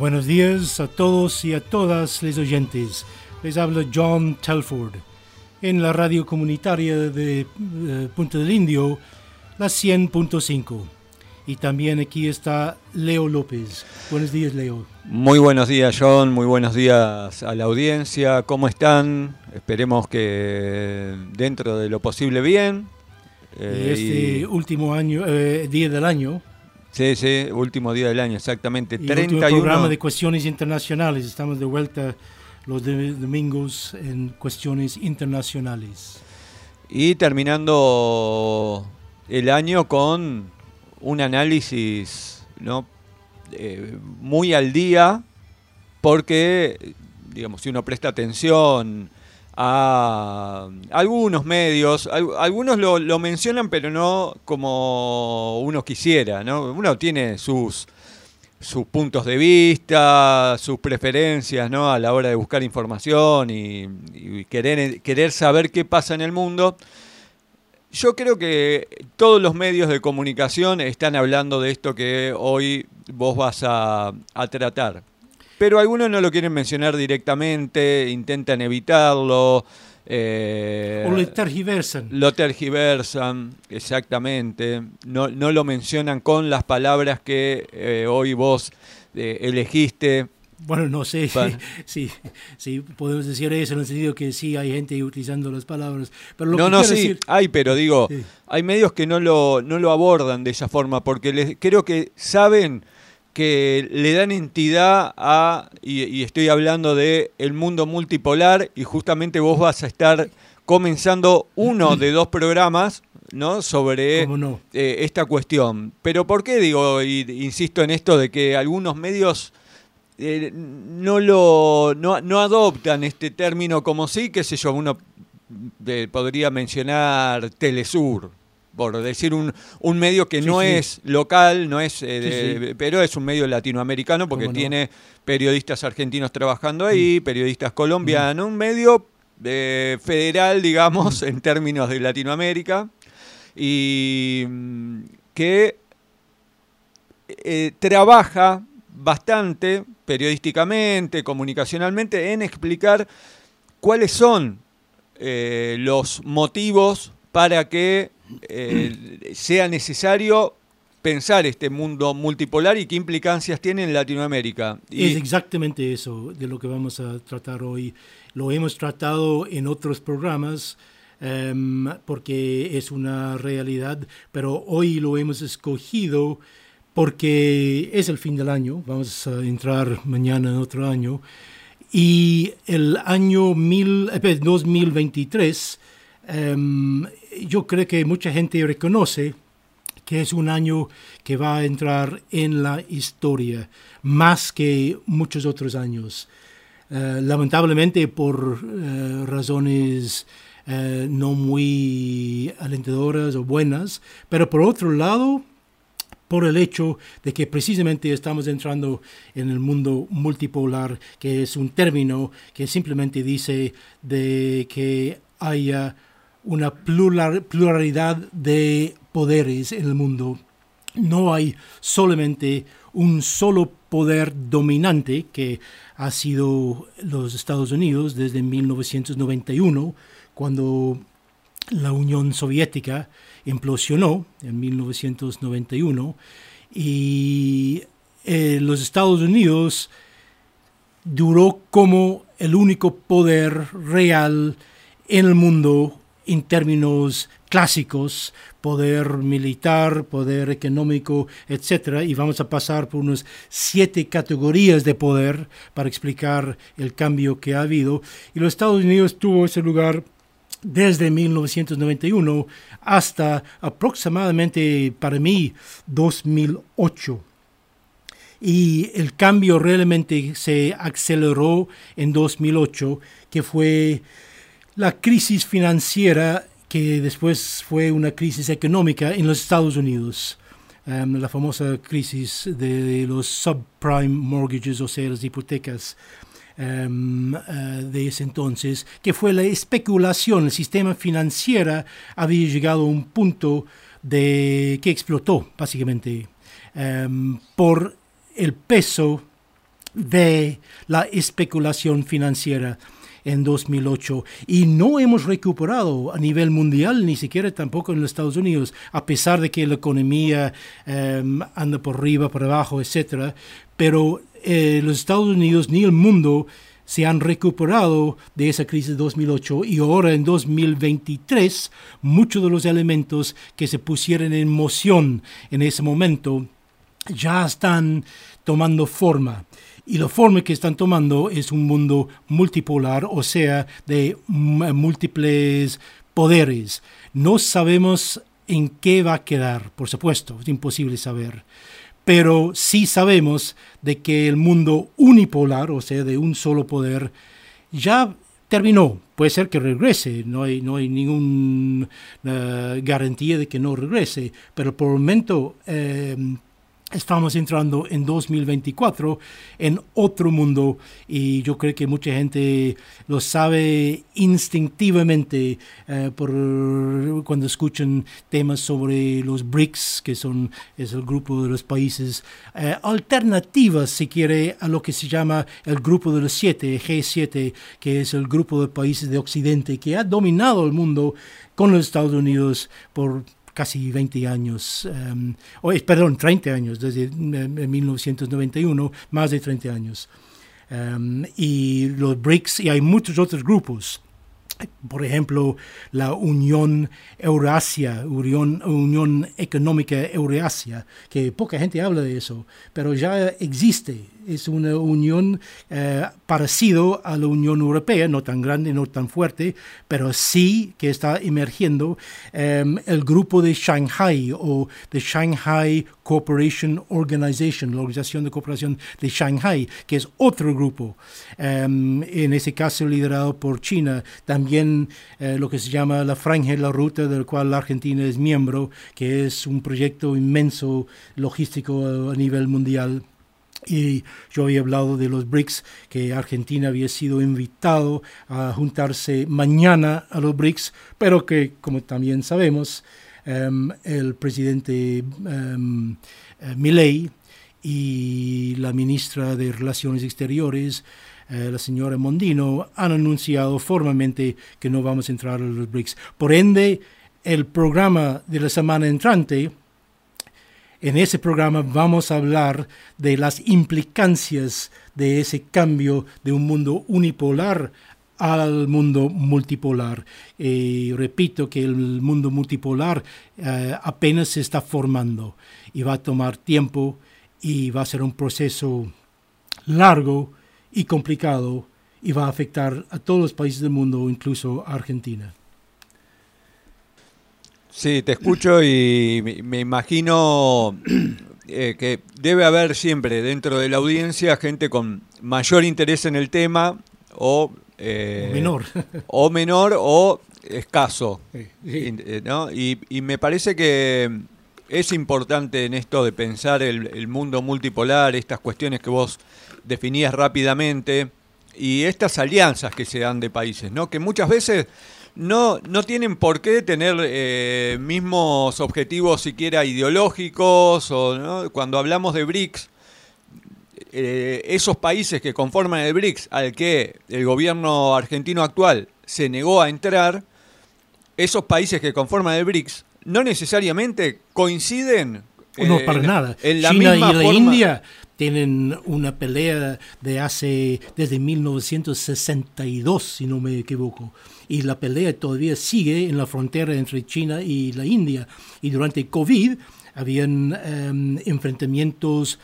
Buenos días a todos y a todas los oyentes. Les habla John Telford. En la radio comunitaria de Punta del Indio, la 100.5. Y también aquí está Leo López. Buenos días, Leo. Muy buenos días, John. Muy buenos días a la audiencia. ¿Cómo están? Esperemos que dentro de lo posible bien. Último año, día del año. Sí, último día del año, exactamente. Y 31. último programa de cuestiones internacionales. Estamos de vuelta los domingos en cuestiones internacionales. Y terminando el año con un análisis, ¿no? Muy al día, porque, digamos, si uno presta atención a algunos medios, algunos lo mencionan, pero no como uno quisiera, ¿no? Uno tiene sus puntos de vista, sus preferencias, ¿no? A la hora de buscar información y querer saber qué pasa en el mundo. Yo creo que todos los medios de comunicación están hablando de esto que hoy vos vas a tratar. Pero algunos no lo quieren mencionar directamente, intentan evitarlo. O lo tergiversan. Lo tergiversan, exactamente. No lo mencionan con las palabras que hoy vos elegiste. Bueno, no sé si podemos decir eso en el sentido que sí hay gente utilizando las palabras. Pero pero digo, sí. Hay medios que no lo abordan de esa forma porque creo que saben que le dan entidad y estoy hablando de el mundo multipolar, y justamente vos vas a estar comenzando uno de 2 programas, ¿no? Sobre esta cuestión. Pero ¿por qué digo, insisto en esto de que algunos medios no adoptan este término como sí, qué sé yo, uno podría mencionar Telesur, por decir un medio que no es local, no es, pero es un medio latinoamericano porque tiene periodistas argentinos trabajando ahí, periodistas colombianos, un medio federal, digamos, en términos de Latinoamérica, y que trabaja bastante periodísticamente, comunicacionalmente, en explicar cuáles son los motivos para que sea necesario pensar este mundo multipolar y qué implicancias tiene en Latinoamérica. Es exactamente eso de lo que vamos a tratar hoy. Lo hemos tratado en otros programas porque es una realidad, pero hoy lo hemos escogido porque es el fin del año. Vamos a entrar mañana en otro año. Y el año 2023, yo creo que mucha gente reconoce que es un año que va a entrar en la historia, más que muchos otros años. Lamentablemente por razones no muy alentadoras o buenas, pero por otro lado, por el hecho de que precisamente estamos entrando en el mundo multipolar, que es un término que simplemente dice de que haya una pluralidad de poderes en el mundo. No hay solamente un solo poder dominante, que ha sido los Estados Unidos desde 1991, cuando la Unión Soviética implosionó en 1991, y los Estados Unidos duró como el único poder real en el mundo en términos clásicos, poder militar, poder económico, etc. Y vamos a pasar por unas 7 categorías de poder para explicar el cambio que ha habido. Y los Estados Unidos tuvo ese lugar desde 1991 hasta aproximadamente, para mí, 2008. Y el cambio realmente se aceleró en 2008, que fue la crisis financiera, que después fue una crisis económica en los Estados Unidos. La famosa crisis de los subprime mortgages, o sea, las hipotecas de ese entonces, que fue la especulación. El sistema financiero había llegado a un punto que explotó, básicamente, por el peso de la especulación financiera en 2008 y no hemos recuperado a nivel mundial, ni siquiera tampoco en los Estados Unidos, a pesar de que la economía anda por arriba, por abajo, etcétera. Pero los Estados Unidos ni el mundo se han recuperado de esa crisis de 2008 y ahora en 2023 muchos de los elementos que se pusieron en moción en ese momento ya están tomando forma. Y la forma que están tomando es un mundo multipolar, o sea, de múltiples poderes. No sabemos en qué va a quedar, por supuesto, es imposible saber. Pero sí sabemos de que el mundo unipolar, o sea, de un solo poder, ya terminó. Puede ser que regrese, no hay ninguna garantía de que no regrese, pero por el momento estamos entrando en 2024 en otro mundo y yo creo que mucha gente lo sabe instintivamente cuando escuchan temas sobre los BRICS, que es el grupo de los países alternativas, si quiere, a lo que se llama el grupo de los 7, G7, que es el grupo de países de Occidente que ha dominado el mundo con los Estados Unidos por casi 20 años, 30 años, desde 1991, más de 30 años. Y los BRICS, y hay muchos otros grupos. Por ejemplo, la Unión Eurasia, Unión Económica Eurasia, que poca gente habla de eso, pero ya existe. Es una unión parecido a la Unión Europea, no tan grande, no tan fuerte, pero sí que está emergiendo el grupo de Shanghai o the Shanghai Cooperation Organization, la Organización de Cooperación de Shanghai, que es otro grupo, en ese caso liderado por China. También lo que se llama la Franja y la Ruta, del cual la Argentina es miembro, que es un proyecto inmenso logístico a nivel mundial. Y yo había hablado de los BRICS, que Argentina había sido invitado a juntarse mañana a los BRICS, pero que, como también sabemos, el presidente Milei y la ministra de Relaciones Exteriores, la señora Mondino, han anunciado formalmente que no vamos a entrar a los BRICS. Por ende, el programa de la semana entrante, en ese programa vamos a hablar de las implicancias de ese cambio de un mundo unipolar al mundo multipolar. Repito que el mundo multipolar apenas se está formando y va a tomar tiempo y va a ser un proceso largo y complicado y va a afectar a todos los países del mundo, incluso a Argentina. Sí, te escucho y me imagino que debe haber siempre dentro de la audiencia gente con mayor interés en el tema o menor o escaso, sí. ¿no? Y me parece que es importante en esto de pensar el mundo multipolar, estas cuestiones que vos definías rápidamente y estas alianzas que se dan de países, ¿no? Que muchas veces no tienen por qué tener mismos objetivos siquiera ideológicos, o ¿no? Cuando hablamos de BRICS, esos países que conforman el BRICS al que el gobierno argentino actual se negó a entrar, esos países que conforman el BRICS no necesariamente coinciden no, para nada. En la China misma y la forma. India tienen una pelea desde 1962, si no me equivoco. Y la pelea todavía sigue en la frontera entre China y la India. Y durante COVID habían enfrentamientos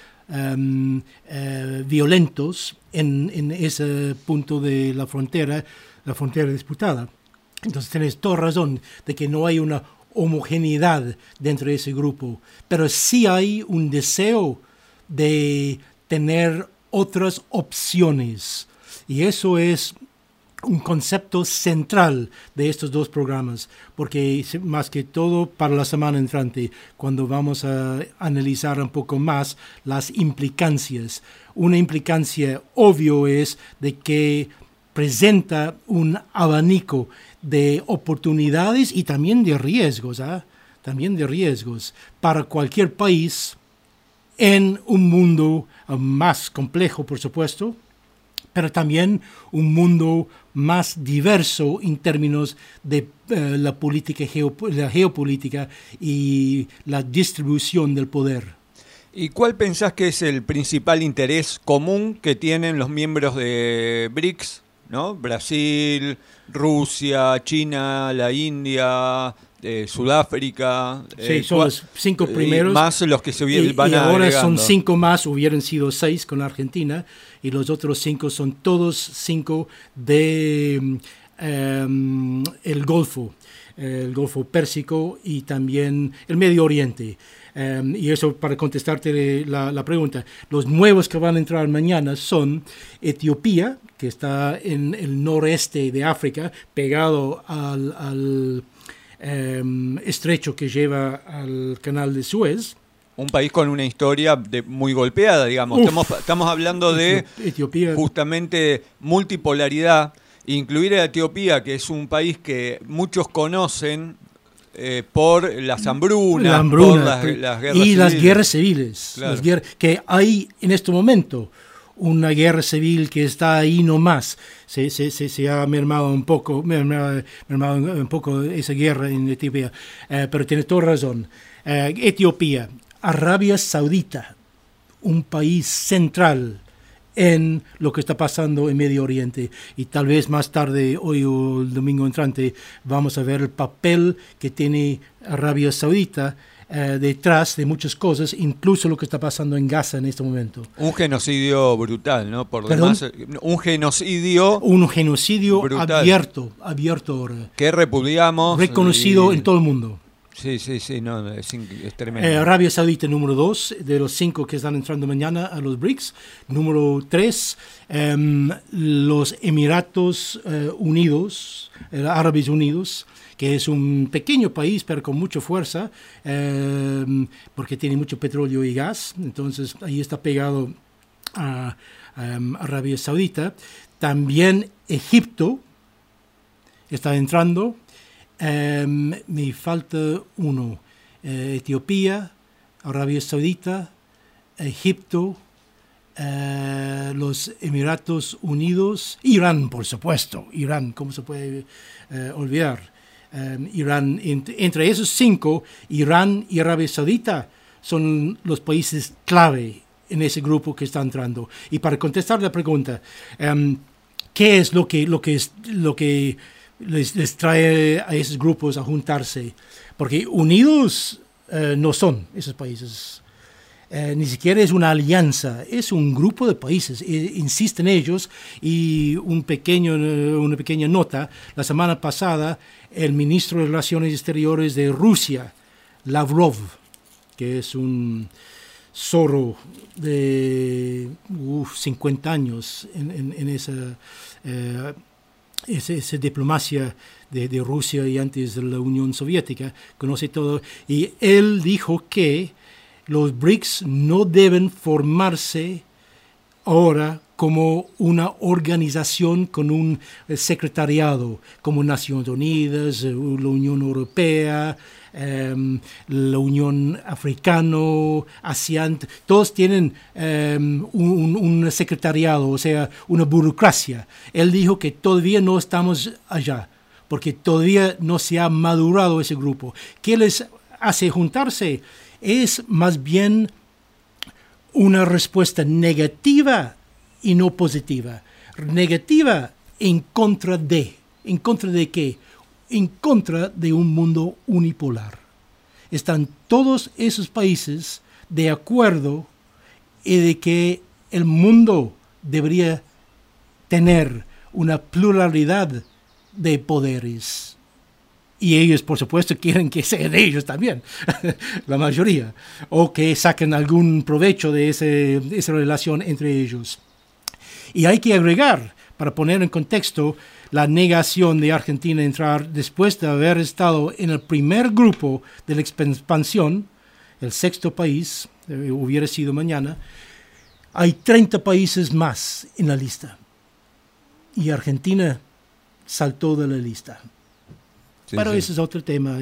violentos en ese punto de la frontera disputada. Entonces tienes toda razón de que no hay una homogeneidad dentro de ese grupo, pero sí hay un deseo de tener otras opciones, y eso es un concepto central de estos dos programas, porque más que todo para la semana entrante, cuando vamos a analizar un poco más las implicancias. Una implicancia obvio es de que presenta un abanico de oportunidades y también de riesgos, también de riesgos para cualquier país en un mundo más complejo, por supuesto, pero también un mundo más diverso en términos de la política, la geopolítica y la distribución del poder. ¿Y cuál pensás que es el principal interés común que tienen los miembros de BRICS, ¿no? Brasil, Rusia, China, la India, Sudáfrica. Sí, son los 5 primeros. Más los que se van y ahora agregando. son 5 más, hubieran sido 6 con Argentina, y los otros 5 son todos 5 de el Golfo Pérsico y también el Medio Oriente. Y eso para contestarte la pregunta. Los nuevos que van a entrar mañana son Etiopía, que está en el noreste de África, pegado al estrecho que lleva al canal de Suez. Un país con una historia muy golpeada, digamos. Estamos hablando de Etiopía, justamente multipolaridad. Incluir a Etiopía, que es un país que muchos conocen por las hambrunas, por las guerras civiles. Las guerras civiles. Claro. Que hay en este momento una guerra civil que está ahí nomás. Se ha mermado un poco esa guerra en Etiopía, pero tienes toda razón. Etiopía, Arabia Saudita, un país central en lo que está pasando en Medio Oriente, y tal vez más tarde, hoy o el domingo entrante, vamos a ver el papel que tiene Arabia Saudita detrás de muchas cosas, incluso lo que está pasando en Gaza en este momento. Un genocidio brutal, ¿no? Por demás, un genocidio brutal. abierto ahora. Que repudiamos. Reconocido en todo el mundo. Sí, no, es tremendo. Arabia Saudita, número 2, de los 5 que están entrando mañana a los BRICS. Número 3, los Emiratos Unidos, Árabes Unidos, que es un pequeño país, pero con mucha fuerza, porque tiene mucho petróleo y gas. Entonces, ahí está pegado a Arabia Saudita. También Egipto está entrando. Me falta uno. Etiopía, Arabia Saudita, Egipto, los Emiratos Unidos, Irán, por supuesto. Irán, ¿cómo se puede olvidar? Irán, entre esos 5, Irán y Arabia Saudita son los países clave en ese grupo que está entrando. Y para contestar la pregunta, ¿qué es lo que les trae a esos grupos a juntarse? Porque unidos no son esos países. Ni siquiera es una alianza, es un grupo de países, insisten ellos. Y una pequeña nota: la semana pasada el ministro de Relaciones Exteriores de Rusia, Lavrov, que es un zorro de 50 años en esa diplomacia de Rusia y antes de la Unión Soviética, conoce todo, y él dijo que los BRICS no deben formarse ahora como una organización con un secretariado, como Naciones Unidas, la Unión Europea, la Unión Africana, ASEAN. Todos tienen un secretariado, o sea, una burocracia. Él dijo que todavía no estamos allá, porque todavía no se ha madurado ese grupo. ¿Qué les hace juntarse? Es más bien una respuesta negativa y no positiva. Negativa ¿en contra de qué? En contra de un mundo unipolar. Están todos esos países de acuerdo de que el mundo debería tener una pluralidad de poderes. Y ellos, por supuesto, quieren que sean ellos también, la mayoría, o que saquen algún provecho de esa relación entre ellos. Y hay que agregar, para poner en contexto, la negación de Argentina a entrar después de haber estado en el primer grupo de la expansión, el 6º país, hubiera sido mañana. Hay 30 países más en la lista. Y Argentina saltó de la lista. Pero ese es otro tema.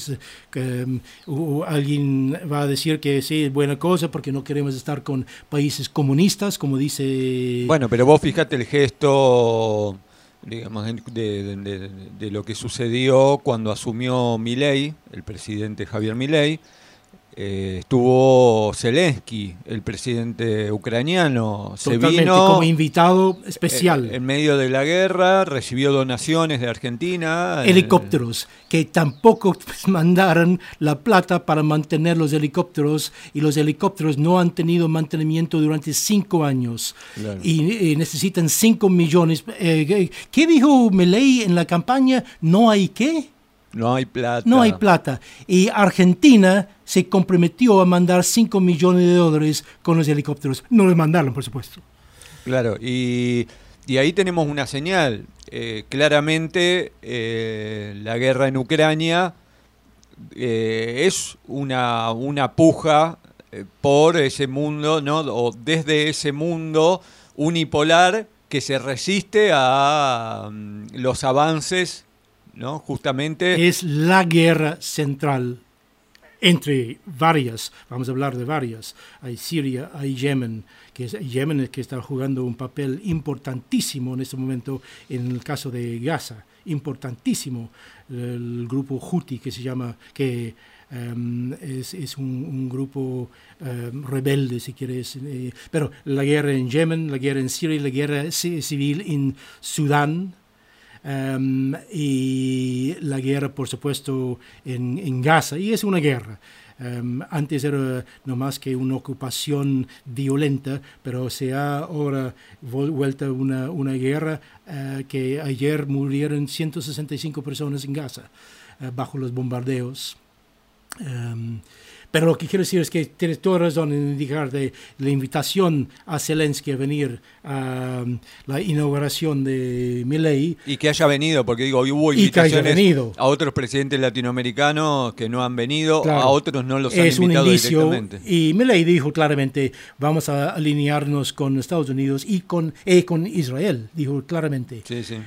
Alguien va a decir que sí, es buena cosa porque no queremos estar con países comunistas, como dice... Bueno, pero vos fíjate el gesto, digamos, de lo que sucedió cuando asumió Milei, el presidente Javier Milei. Estuvo Zelensky, el presidente ucraniano, Totalmente, se vino como invitado especial. En medio de la guerra, recibió donaciones de Argentina. Helicópteros, que tampoco mandaron la plata para mantener los helicópteros, y los helicópteros no han tenido mantenimiento durante 5 años. Claro. Y necesitan 5 millones. ¿Qué dijo Milei en la campaña? ¿No hay qué? No hay plata. No hay plata. Y Argentina se comprometió a mandar 5 millones de dólares con los helicópteros. No los mandaron, por supuesto. Claro, y ahí tenemos una señal. Claramente la guerra en Ucrania es una puja por ese mundo, ¿no? O desde ese mundo unipolar que se resiste a los avances, ¿no? Justamente es la guerra central entre varias, vamos a hablar de varias. Hay Siria, hay Yemen, Yemen que está jugando un papel importantísimo en este momento en el caso de Gaza, importantísimo. El grupo Houthi que se llama, que es un grupo rebelde, si quieres, pero la guerra en Yemen, la guerra en Siria, la guerra civil en Sudán, y la guerra, por supuesto, en Gaza, y es una guerra. Antes era no más que una ocupación violenta, pero se ha ahora vuelto una guerra que ayer murieron 165 personas en Gaza bajo los bombardeos. Pero lo que quiero decir es que tienes toda razón en indicar de la invitación a Zelensky a venir a la inauguración de Milei. Y que haya venido, porque digo, hubo invitaciones a otros presidentes latinoamericanos que no han venido, claro, a otros no los han invitado directamente. Y Milei dijo claramente, vamos a alinearnos con Estados Unidos y con Israel, dijo claramente. Sí, sí.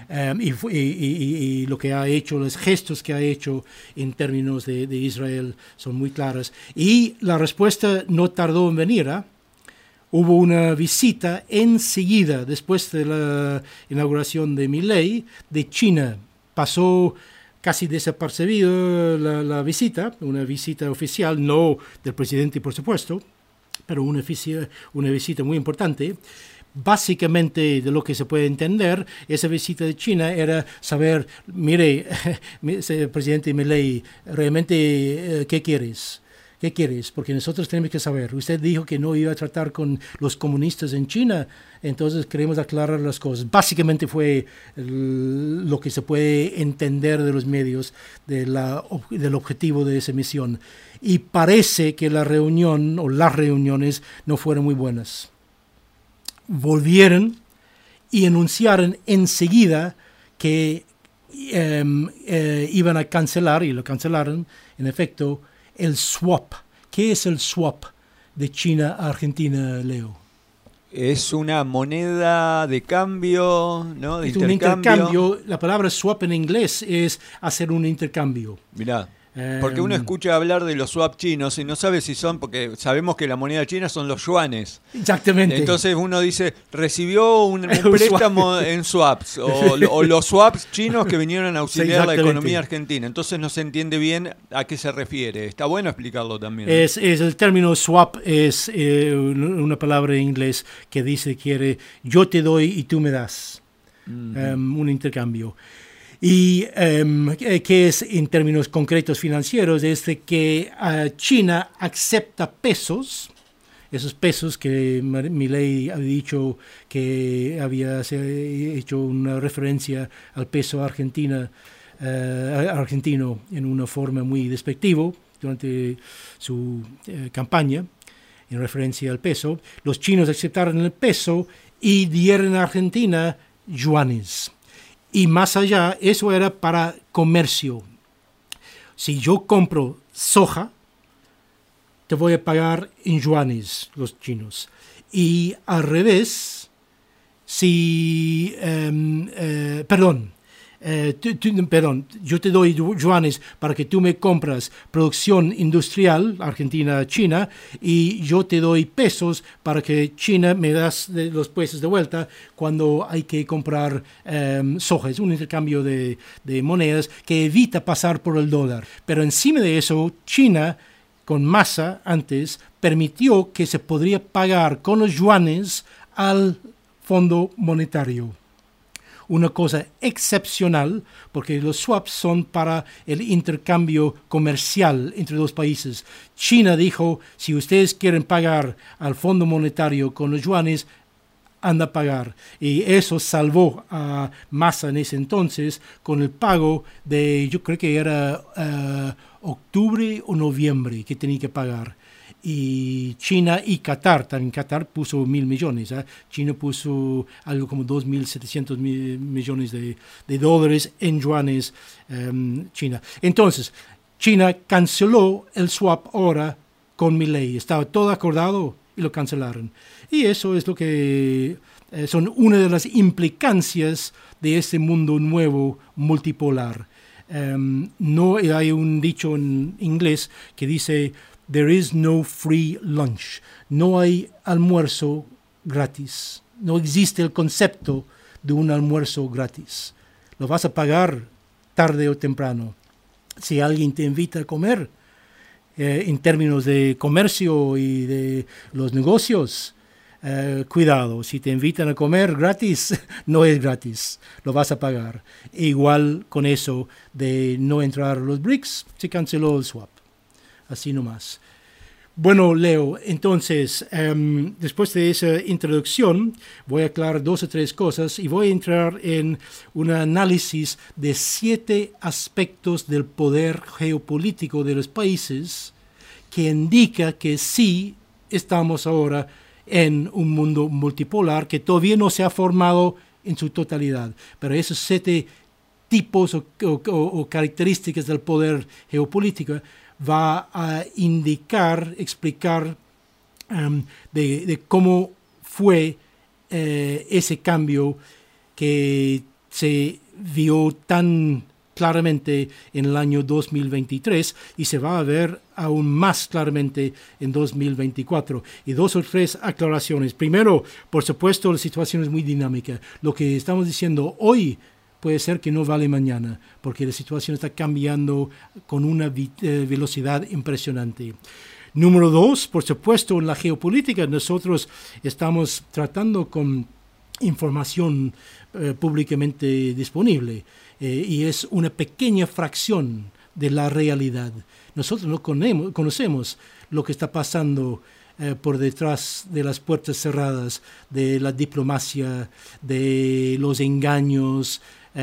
Y lo que ha hecho, los gestos que ha hecho en términos de Israel son muy claros. Y la respuesta no tardó en venir. Hubo una visita enseguida, después de la inauguración de Milei, de China. Pasó casi desapercibida la visita, una visita oficial, no del presidente, por supuesto, pero una visita muy importante. Básicamente, de lo que se puede entender, esa visita de China era saber, mire, presidente Milei, realmente, ¿qué quieres? ¿Qué quieres? Porque nosotros tenemos que saber. Usted dijo que no iba a tratar con los comunistas en China, entonces queremos aclarar las cosas. Básicamente fue lo que se puede entender de los medios del objetivo de esa misión. Y parece que la reunión o las reuniones no fueron muy buenas. Volvieron y anunciaron enseguida que iban a cancelar, y lo cancelaron, en efecto, el swap. ¿Qué es el swap de China a Argentina, Leo? Es una moneda de cambio, ¿no? De intercambio. Un intercambio. La palabra swap en inglés es hacer un intercambio. Mirá. Porque uno escucha hablar de los swap chinos y no sabe si son, porque sabemos que la moneda china son los yuanes. Exactamente. Entonces uno dice, recibió un préstamo en swaps, o los swaps chinos que vinieron a auxiliar la economía argentina. Entonces no se entiende bien a qué se refiere. Está bueno explicarlo también. Es el término swap es una palabra en inglés que dice, yo te doy y tú me das. Un intercambio. Y que es en términos concretos financieros, es de que China acepta pesos, esos pesos que Milei ha dicho que había hecho una referencia al peso argentino en una forma muy despectiva durante su campaña, en referencia al peso. Los chinos aceptaron el peso y dieron a Argentina yuanes. Y más allá, eso era para comercio. Si yo compro soja, te voy a pagar en yuanes, los chinos. Y al revés, perdón, yo te doy yuanes para que tú me compras producción industrial, Argentina, China, y yo te doy pesos para que China me das los pesos de vuelta cuando hay que comprar soja. Es un intercambio de monedas que evita pasar por el dólar. Pero encima de eso, China, con Massa antes, permitió que se podría pagar con los yuanes al Fondo Monetario. Una cosa excepcional, porque los swaps son para el intercambio comercial entre dos países. China dijo, si ustedes quieren pagar al Fondo Monetario con los yuanes, anda a pagar. Y eso salvó a Massa en ese entonces con el pago de, yo creo que era octubre o noviembre que tenía que pagar. Y China y Qatar, también Qatar puso 1.000 millones, ¿eh? China puso algo como 2.700 millones de dólares en yuanes, China. Entonces, China canceló el swap ahora con Milei, estaba todo acordado y lo cancelaron. Y eso es lo que son una de las implicancias de este mundo nuevo multipolar. No hay un dicho en inglés que dice there is no free lunch. No hay almuerzo gratis. No existe el concepto de un almuerzo gratis. Lo vas a pagar tarde o temprano. Si alguien te invita a comer, en términos de comercio y de los negocios, cuidado, si te invitan a comer gratis, no es gratis, lo vas a pagar. E igual con eso de no entrar a los BRICS, se canceló el swap. Así nomás. Bueno, Leo, entonces, después de esa introducción, voy a aclarar 2 o 3 cosas y voy a entrar en un análisis de 7 aspectos del poder geopolítico de los países que indica que sí estamos ahora en un mundo multipolar que todavía no se ha formado en su totalidad. Pero esos 7 tipos o características del poder geopolítico va a explicar de cómo fue ese cambio que se vio tan claramente en el año 2023 y se va a ver aún más claramente en 2024. Y 2 o 3 aclaraciones. Primero, por supuesto, la situación es muy dinámica. Lo que estamos diciendo hoy puede ser que no vale mañana, porque la situación está cambiando con una velocidad impresionante. Número 2, por supuesto, en la geopolítica nosotros estamos tratando con información públicamente disponible y es una pequeña fracción de la realidad. Nosotros no conocemos lo que está pasando por detrás de las puertas cerradas de la diplomacia, de los engaños,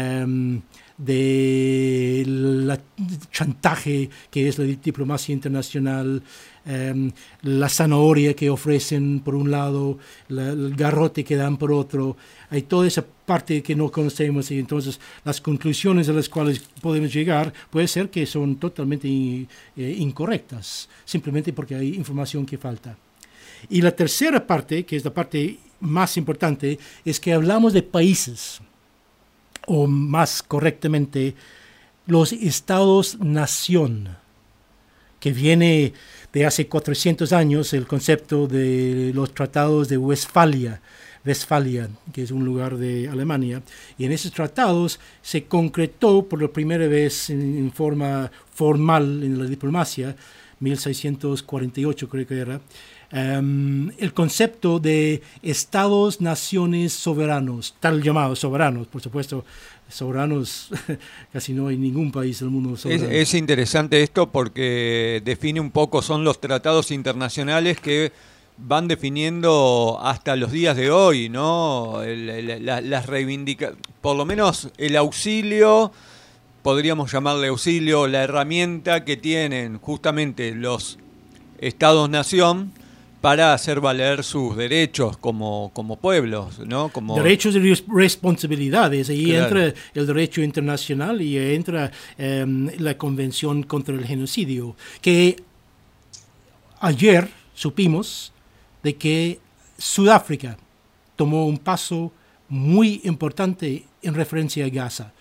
del chantaje que es la diplomacia internacional, la zanahoria que ofrecen por un lado, el garrote que dan por otro. Hay toda esa parte que no conocemos y entonces las conclusiones a las cuales podemos llegar puede ser que son totalmente incorrectas, simplemente porque hay información que falta. Y la tercera parte, que es la parte más importante, es que hablamos de países, o más correctamente, los estados-nación, que viene de hace 400 años el concepto de los tratados de Westfalia, que es un lugar de Alemania, y en esos tratados se concretó por la primera vez en forma formal en la diplomacia, 1648 creo que era, el concepto de estados-naciones soberanos, tal llamados soberanos, por supuesto, soberanos, casi no hay ningún país del mundo soberano. Es interesante esto porque define un poco, son los tratados internacionales que van definiendo hasta los días de hoy, ¿no? Las por lo menos el auxilio, podríamos llamarle auxilio, la herramienta que tienen justamente los estados-nación para hacer valer sus derechos como pueblos, ¿no? Como derechos y responsabilidades. Ahí claro. Entra el derecho internacional y entra la Convención contra el Genocidio, que ayer supimos de que Sudáfrica tomó un paso muy importante en referencia a Gaza.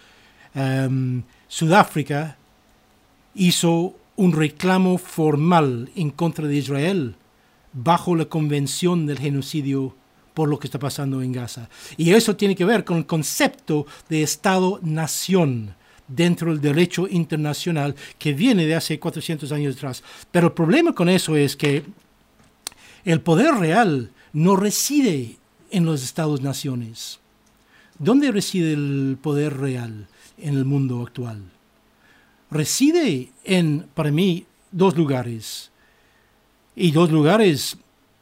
Sudáfrica hizo un reclamo formal en contra de Israel bajo la Convención del Genocidio por lo que está pasando en Gaza. Y eso tiene que ver con el concepto de Estado-nación dentro del derecho internacional que viene de hace 400 años atrás. Pero el problema con eso es que el poder real no reside en los Estados-naciones. ¿Dónde reside el poder real en el mundo actual? Reside en, para mí, dos lugares. Y dos lugares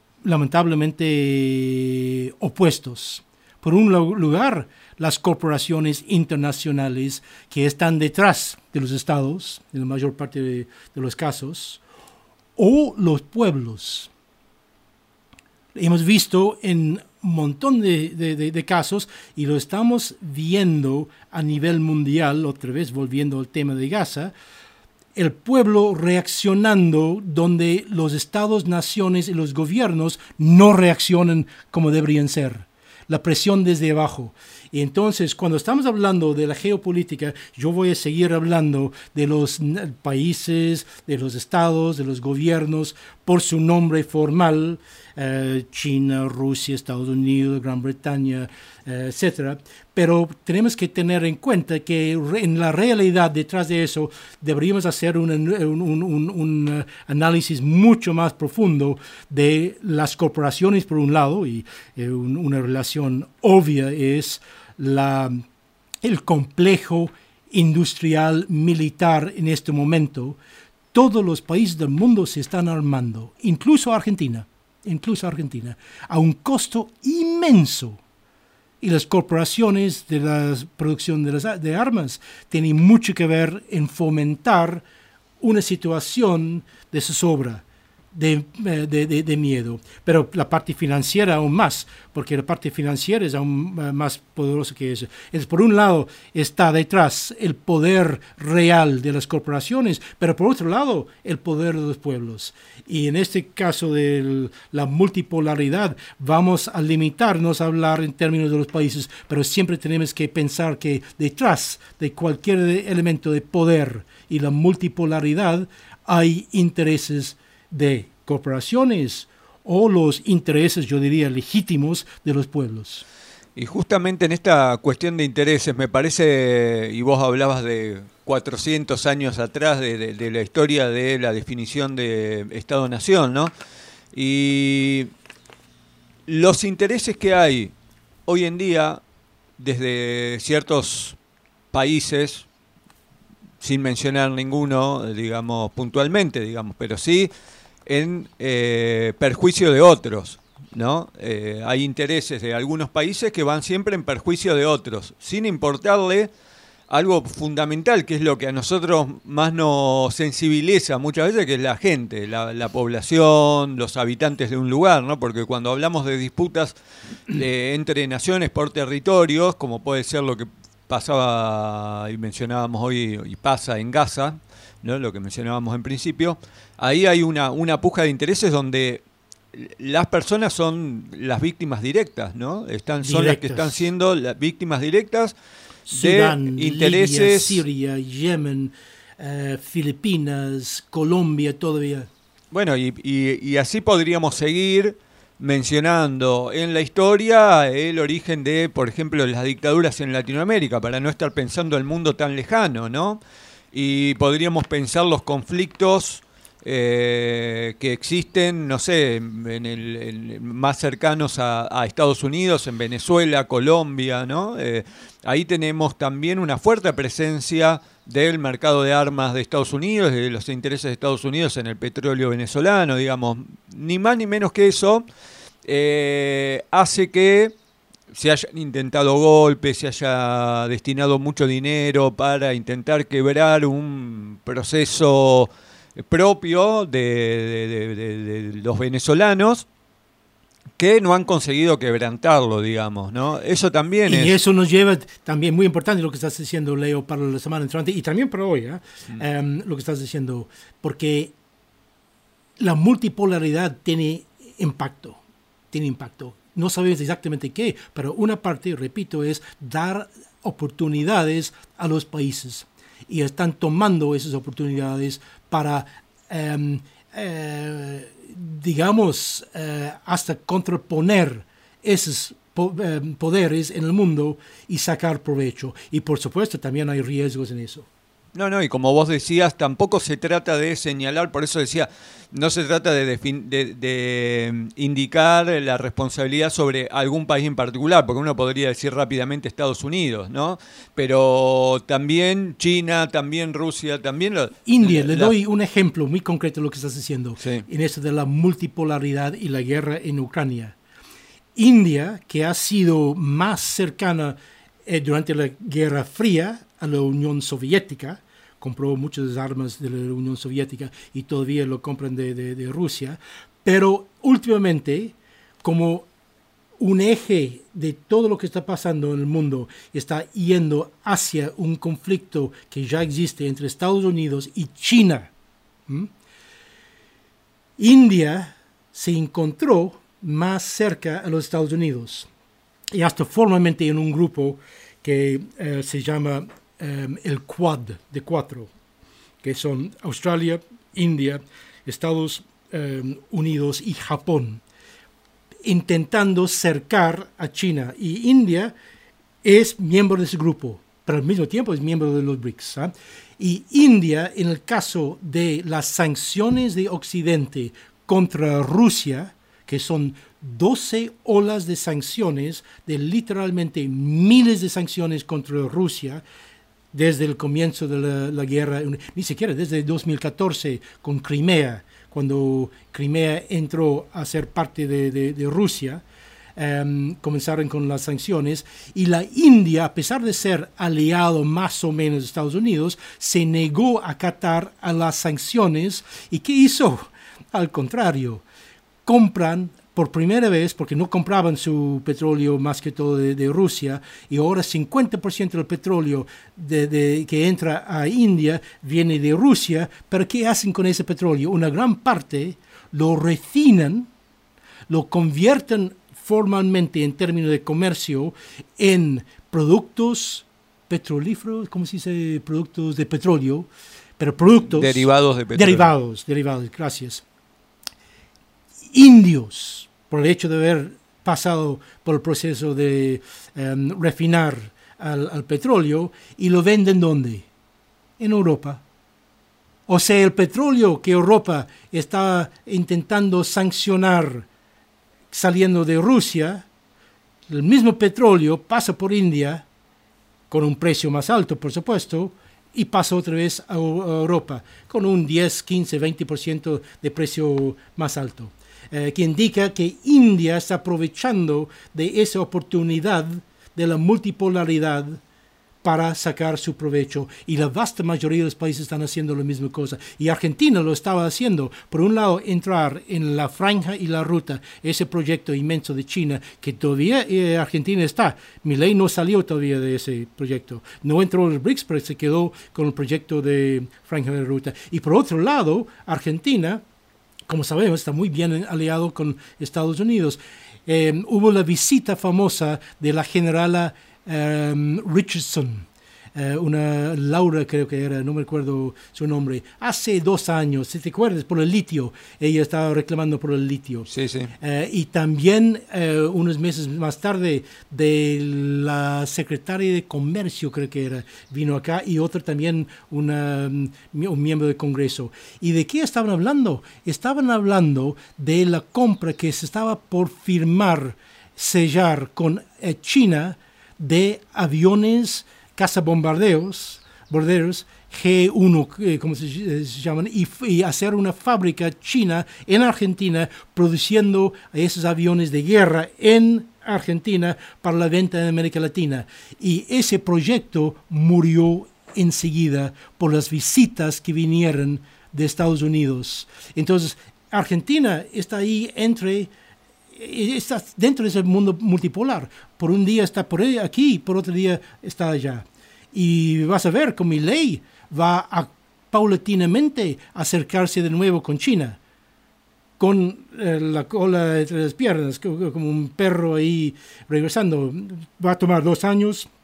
lamentablemente opuestos. Por un lugar, las corporaciones internacionales que están detrás de los estados, en la mayor parte de los casos, o los pueblos. Hemos visto en un montón de casos, y lo estamos viendo a nivel mundial, otra vez volviendo al tema de Gaza, el pueblo reaccionando donde los estados, naciones y los gobiernos no reaccionan como deberían ser. La presión desde abajo. Y entonces, cuando estamos hablando de la geopolítica, yo voy a seguir hablando de los países, de los estados, de los gobiernos, por su nombre formal, China, Rusia, Estados Unidos, Gran Bretaña, etc. Pero tenemos que tener en cuenta que en la realidad detrás de eso deberíamos hacer un análisis mucho más profundo de las corporaciones por un lado, y una relación obvia es el complejo industrial militar en este momento. Todos los países del mundo se están armando, incluso Argentina, a un costo inmenso. Y las corporaciones de la producción de armas tienen mucho que ver en fomentar una situación de zozobra, de miedo. Pero la parte financiera aún más, porque la parte financiera es aún más poderosa que eso. Entonces, por un lado está detrás el poder real de las corporaciones, pero por otro lado el poder de los pueblos. Y en este caso de la multipolaridad vamos a limitarnos a hablar en términos de los países, pero siempre tenemos que pensar que detrás de cualquier elemento de poder y la multipolaridad hay intereses de corporaciones o los intereses, yo diría, legítimos de los pueblos. Y justamente en esta cuestión de intereses, me parece, y vos hablabas de 400 años atrás de la historia de la definición de Estado-Nación, ¿no? Y los intereses que hay hoy en día desde ciertos países, sin mencionar ninguno, digamos, puntualmente, digamos, pero sí en perjuicio de otros, ¿no? Hay intereses de algunos países que van siempre en perjuicio de otros, sin importarle algo fundamental, que es lo que a nosotros más nos sensibiliza muchas veces, que es la gente, la población, los habitantes de un lugar, ¿no? Porque cuando hablamos de disputas entre naciones por territorios, como puede ser lo que pasaba y mencionábamos hoy y pasa en Gaza, ¿no? Lo que mencionábamos en principio, ahí hay una puja de intereses donde las personas son las víctimas directas, ¿no? Son las que están siendo las víctimas directas Sudán, de intereses. Libia, Siria, Yemen, Filipinas, Colombia todavía. Bueno, y así podríamos seguir mencionando en la historia el origen de, por ejemplo, las dictaduras en Latinoamérica, para no estar pensando el mundo tan lejano, ¿no? Y podríamos pensar los conflictos que existen, no sé, más cercanos a Estados Unidos, en Venezuela, Colombia, ¿no? Ahí tenemos también una fuerte presencia del mercado de armas de Estados Unidos, de los intereses de Estados Unidos en el petróleo venezolano, digamos, ni más ni menos que eso, hace que se hayan intentado golpes, se haya destinado mucho dinero para intentar quebrar un proceso propio de los venezolanos, que no han conseguido quebrantarlo, digamos, ¿no? Eso también y eso nos lleva también, muy importante lo que estás diciendo, Leo, para la semana entrante y también para hoy, lo que estás diciendo, porque la multipolaridad tiene impacto. No sabemos exactamente qué, pero una parte, repito, es dar oportunidades a los países y están tomando esas oportunidades para, digamos, hasta contraponer esos poderes en el mundo y sacar provecho. Y por supuesto también hay riesgos en eso. No, y como vos decías, tampoco se trata de señalar, por eso decía, no se trata de indicar la responsabilidad sobre algún país en particular, porque uno podría decir rápidamente Estados Unidos, ¿no? Pero también China, también Rusia, también... India, le doy un ejemplo muy concreto de lo que estás diciendo, sí, en esto de la multipolaridad y la guerra en Ucrania. India, que ha sido más cercana durante la Guerra Fría a la Unión Soviética, compró muchas armas de la Unión Soviética y todavía lo compran de Rusia, pero últimamente, como un eje de todo lo que está pasando en el mundo está yendo hacia un conflicto que ya existe entre Estados Unidos y China, India se encontró más cerca a los Estados Unidos y hasta formalmente en un grupo que se llama el Quad de 4, que son Australia, India, Estados Unidos y Japón, intentando cercar a China. Y India es miembro de ese grupo, pero al mismo tiempo es miembro de los BRICS. ¿eh? Y India, en el caso de las sanciones de Occidente contra Rusia, que son 12 olas de sanciones, de literalmente miles de sanciones contra Rusia, desde el comienzo de la guerra, ni siquiera desde 2014 con Crimea, cuando Crimea entró a ser parte de Rusia, comenzaron con las sanciones, y la India, a pesar de ser aliado más o menos de Estados Unidos, se negó a acatar a las sanciones. ¿Y qué hizo? Al contrario, compran por primera vez, porque no compraban su petróleo más que todo de Rusia, y ahora 50% del petróleo que entra a India viene de Rusia. ¿Pero qué hacen con ese petróleo? Una gran parte lo refinan, lo convierten formalmente en términos de comercio en productos petrolíferos, ¿cómo se dice? Productos de petróleo, pero productos... Derivados de petróleo. Derivados, gracias. Indios, por el hecho de haber pasado por el proceso de refinar al petróleo, y lo venden ¿dónde? En Europa. O sea, el petróleo que Europa está intentando sancionar saliendo de Rusia, el mismo petróleo pasa por India con un precio más alto, por supuesto, y pasa otra vez a Europa con un 10, 15, 20% de precio más alto. Que indica que India está aprovechando de esa oportunidad de la multipolaridad para sacar su provecho, y la vasta mayoría de los países están haciendo la misma cosa, y Argentina lo estaba haciendo. Por un lado, entrar en la franja y la ruta, ese proyecto inmenso de China, que todavía Argentina está. Milei no salió todavía de ese proyecto, no entró en los BRICS, pero se quedó con el proyecto de franja de ruta. Y por otro lado, Argentina, como sabemos, está muy bien aliado con Estados Unidos. Hubo la visita famosa de la generala Richardson, una Laura creo que era, no me acuerdo su nombre, hace 2 años, si te acuerdas, por el litio. Ella estaba reclamando por el litio. Sí. Y también unos meses más tarde, de la secretaria de Comercio, creo que era, vino acá, y otra también, un miembro del Congreso. ¿Y de qué estaban hablando? Estaban hablando de la compra que se estaba por sellar con China, de aviones cazabombarderos G1, como se llaman, y hacer una fábrica china en Argentina produciendo esos aviones de guerra en Argentina para la venta en América Latina. Y ese proyecto murió enseguida por las visitas que vinieron de Estados Unidos. Entonces, Argentina está ahí está dentro de ese mundo multipolar. Por un día está por aquí, por otro día está allá. Y vas a ver cómo Milei va a paulatinamente acercarse de nuevo con China, con la cola entre las piernas, como un perro ahí regresando. Va a tomar 2 años,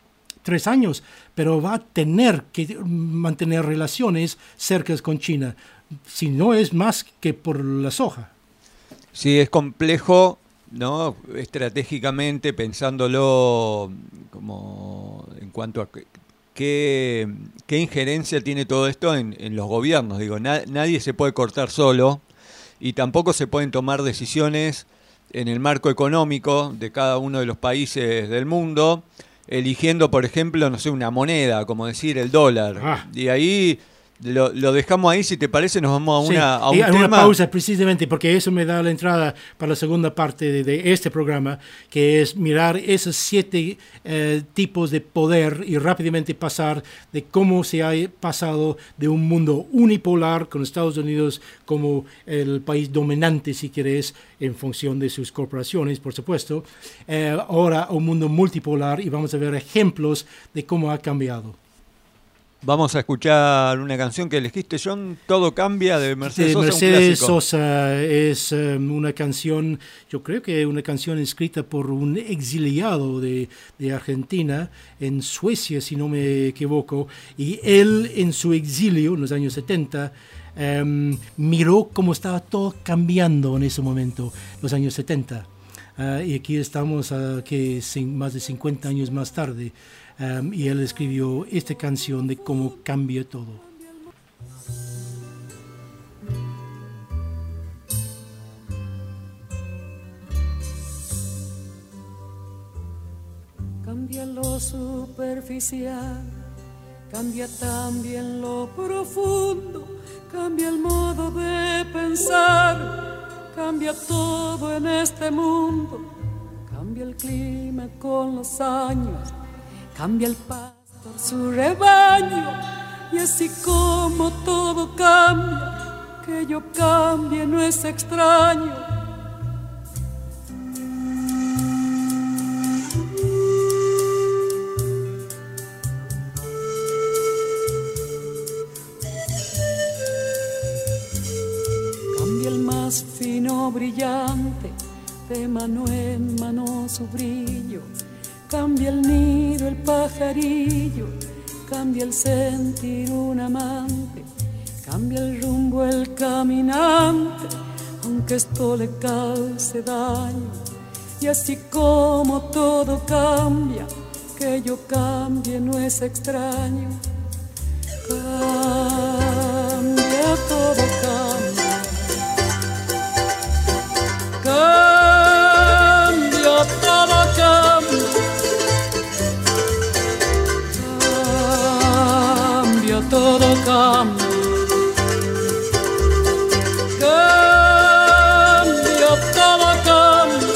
3 años, pero va a tener que mantener relaciones cercanas con China, si no es más que por la soja. Sí, es complejo, ¿no? Estratégicamente, pensándolo como en cuanto a qué injerencia tiene todo esto en los gobiernos. Digo, nadie se puede cortar solo y tampoco se pueden tomar decisiones en el marco económico de cada uno de los países del mundo, eligiendo, por ejemplo, no sé, una moneda, como decir el dólar. Y ahí lo dejamos ahí, si te parece, nos vamos a un tema. Una pausa precisamente, porque eso me da la entrada para la segunda parte de este programa, que es mirar esos 7 tipos de poder y rápidamente pasar de cómo se ha pasado de un mundo unipolar con Estados Unidos como el país dominante, si querés, en función de sus corporaciones, por supuesto, ahora a un mundo multipolar, y vamos a ver ejemplos de cómo ha cambiado. Vamos a escuchar una canción que elegiste, John, Todo Cambia, de Mercedes Sosa. Mercedes Sosa es una canción, yo creo que una canción escrita por un exiliado de Argentina, en Suecia, si no me equivoco, y él en su exilio, en los años 70, miró cómo estaba todo cambiando en ese momento, los años 70. Y aquí estamos más de 50 años más tarde. Y él escribió esta canción de cómo cambia todo. Cambia lo superficial, cambia también lo profundo, cambia el modo de pensar, cambia todo en este mundo, cambia el clima con los años. Cambia el pastor su rebaño, y así como todo cambia, que yo cambie no es extraño. Cambia el más fino brillante, de mano en mano su brillo. Cambia el nido, el pajarillo, cambia el sentir un amante, cambia el rumbo, el caminante, aunque esto le cause daño. Y así como todo cambia, que yo cambie no es extraño. Cambia, todo cambia. Cambia, todo cambia. Todo cambia, cambia, todo cambia.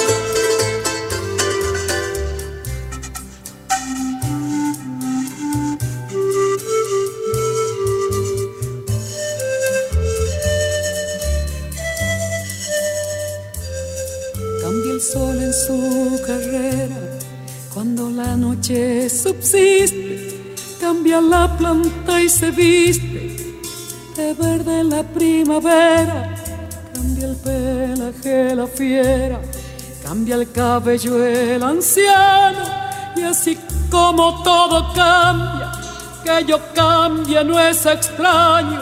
Cambia el sol en su carrera, cuando la noche subsiste. Cambia la planta y se viste de verde la primavera. Cambia el pelaje la fiera, cambia el cabello el anciano. Y así como todo cambia, que yo cambie no es extraño.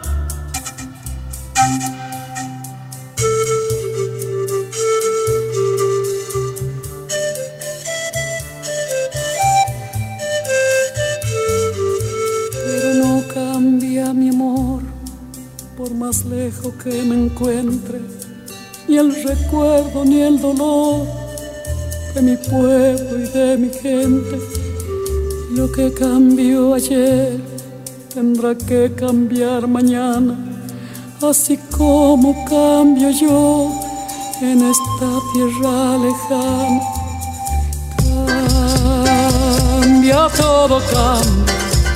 Mi amor, por más lejos que me encuentre, ni el recuerdo ni el dolor de mi pueblo y de mi gente. Lo que cambió ayer tendrá que cambiar mañana, así como cambio yo en esta tierra lejana. Cambia, todo cambia.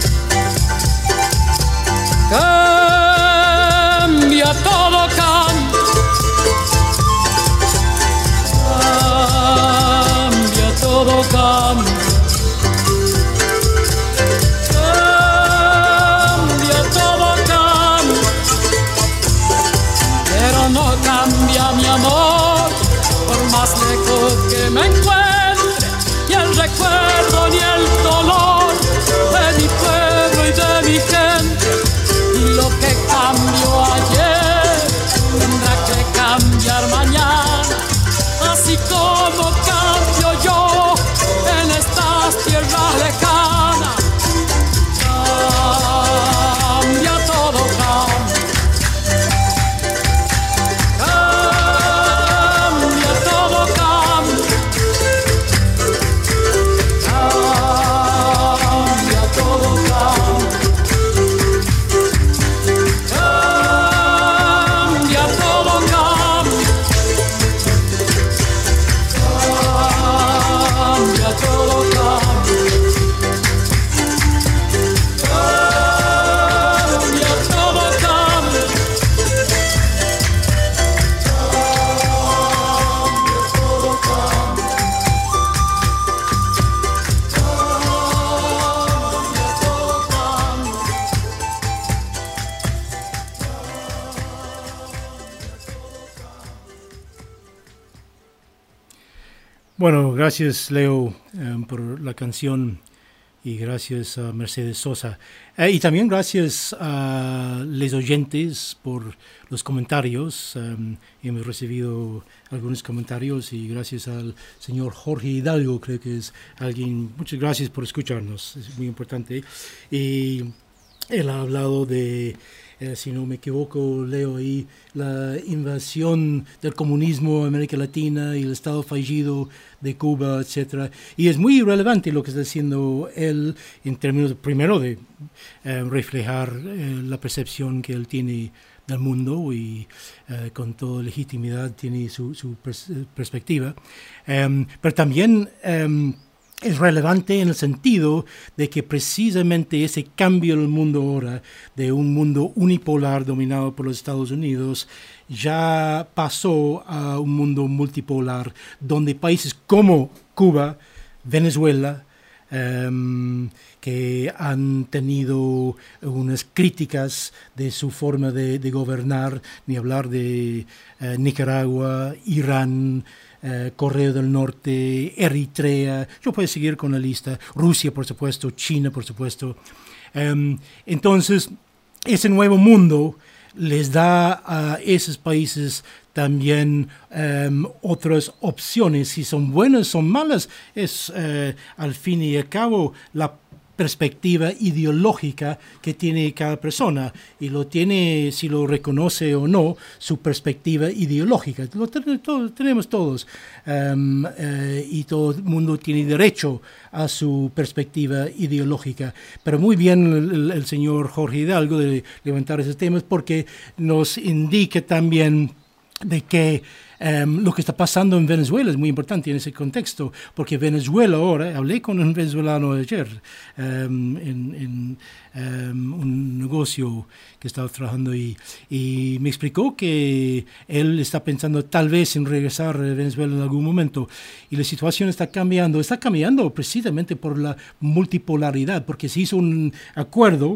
Cambia, todo cambia. Cambia, todo cambia. Cambia, todo cambia. Pero no cambia mi amor, por más lejos que me encuentre, ni el recuerdo ni el dolor Bueno, gracias Leo por la canción y gracias a Mercedes Sosa. Y también gracias a los oyentes por los comentarios. Hemos recibido algunos comentarios y gracias al señor Jorge Hidalgo, creo que es alguien. Muchas gracias por escucharnos, es muy importante. Y él ha hablado de, si no me equivoco, leo ahí, la invasión del comunismo en América Latina y el estado fallido de Cuba, etcétera. Y es muy relevante lo que está diciendo él en términos, primero, de reflejar la percepción que él tiene del mundo y con toda legitimidad tiene su perspectiva. Pero también es relevante en el sentido de que precisamente ese cambio en el mundo ahora, de un mundo unipolar dominado por los Estados Unidos, ya pasó a un mundo multipolar, donde países como Cuba, Venezuela, que han tenido unas críticas de su forma de gobernar, ni hablar de Nicaragua, Irán, Corea del Norte, Eritrea, yo puedo seguir con la lista, Rusia por supuesto, China por supuesto. Entonces, ese nuevo mundo les da a esos países también otras opciones, si son buenas o son malas, es al fin y al cabo la perspectiva ideológica que tiene cada persona, y lo tiene, si lo reconoce o no, su perspectiva ideológica. Lo tenemos todos, y todo el mundo tiene derecho a su perspectiva ideológica. Pero muy bien el señor Jorge Hidalgo de levantar esos temas, porque nos indica también de que lo que está pasando en Venezuela es muy importante en ese contexto, porque Venezuela ahora, hablé con un venezolano ayer en un negocio que estaba trabajando y me explicó que él está pensando tal vez en regresar a Venezuela en algún momento, y la situación está cambiando precisamente por la multipolaridad, porque se hizo un acuerdo,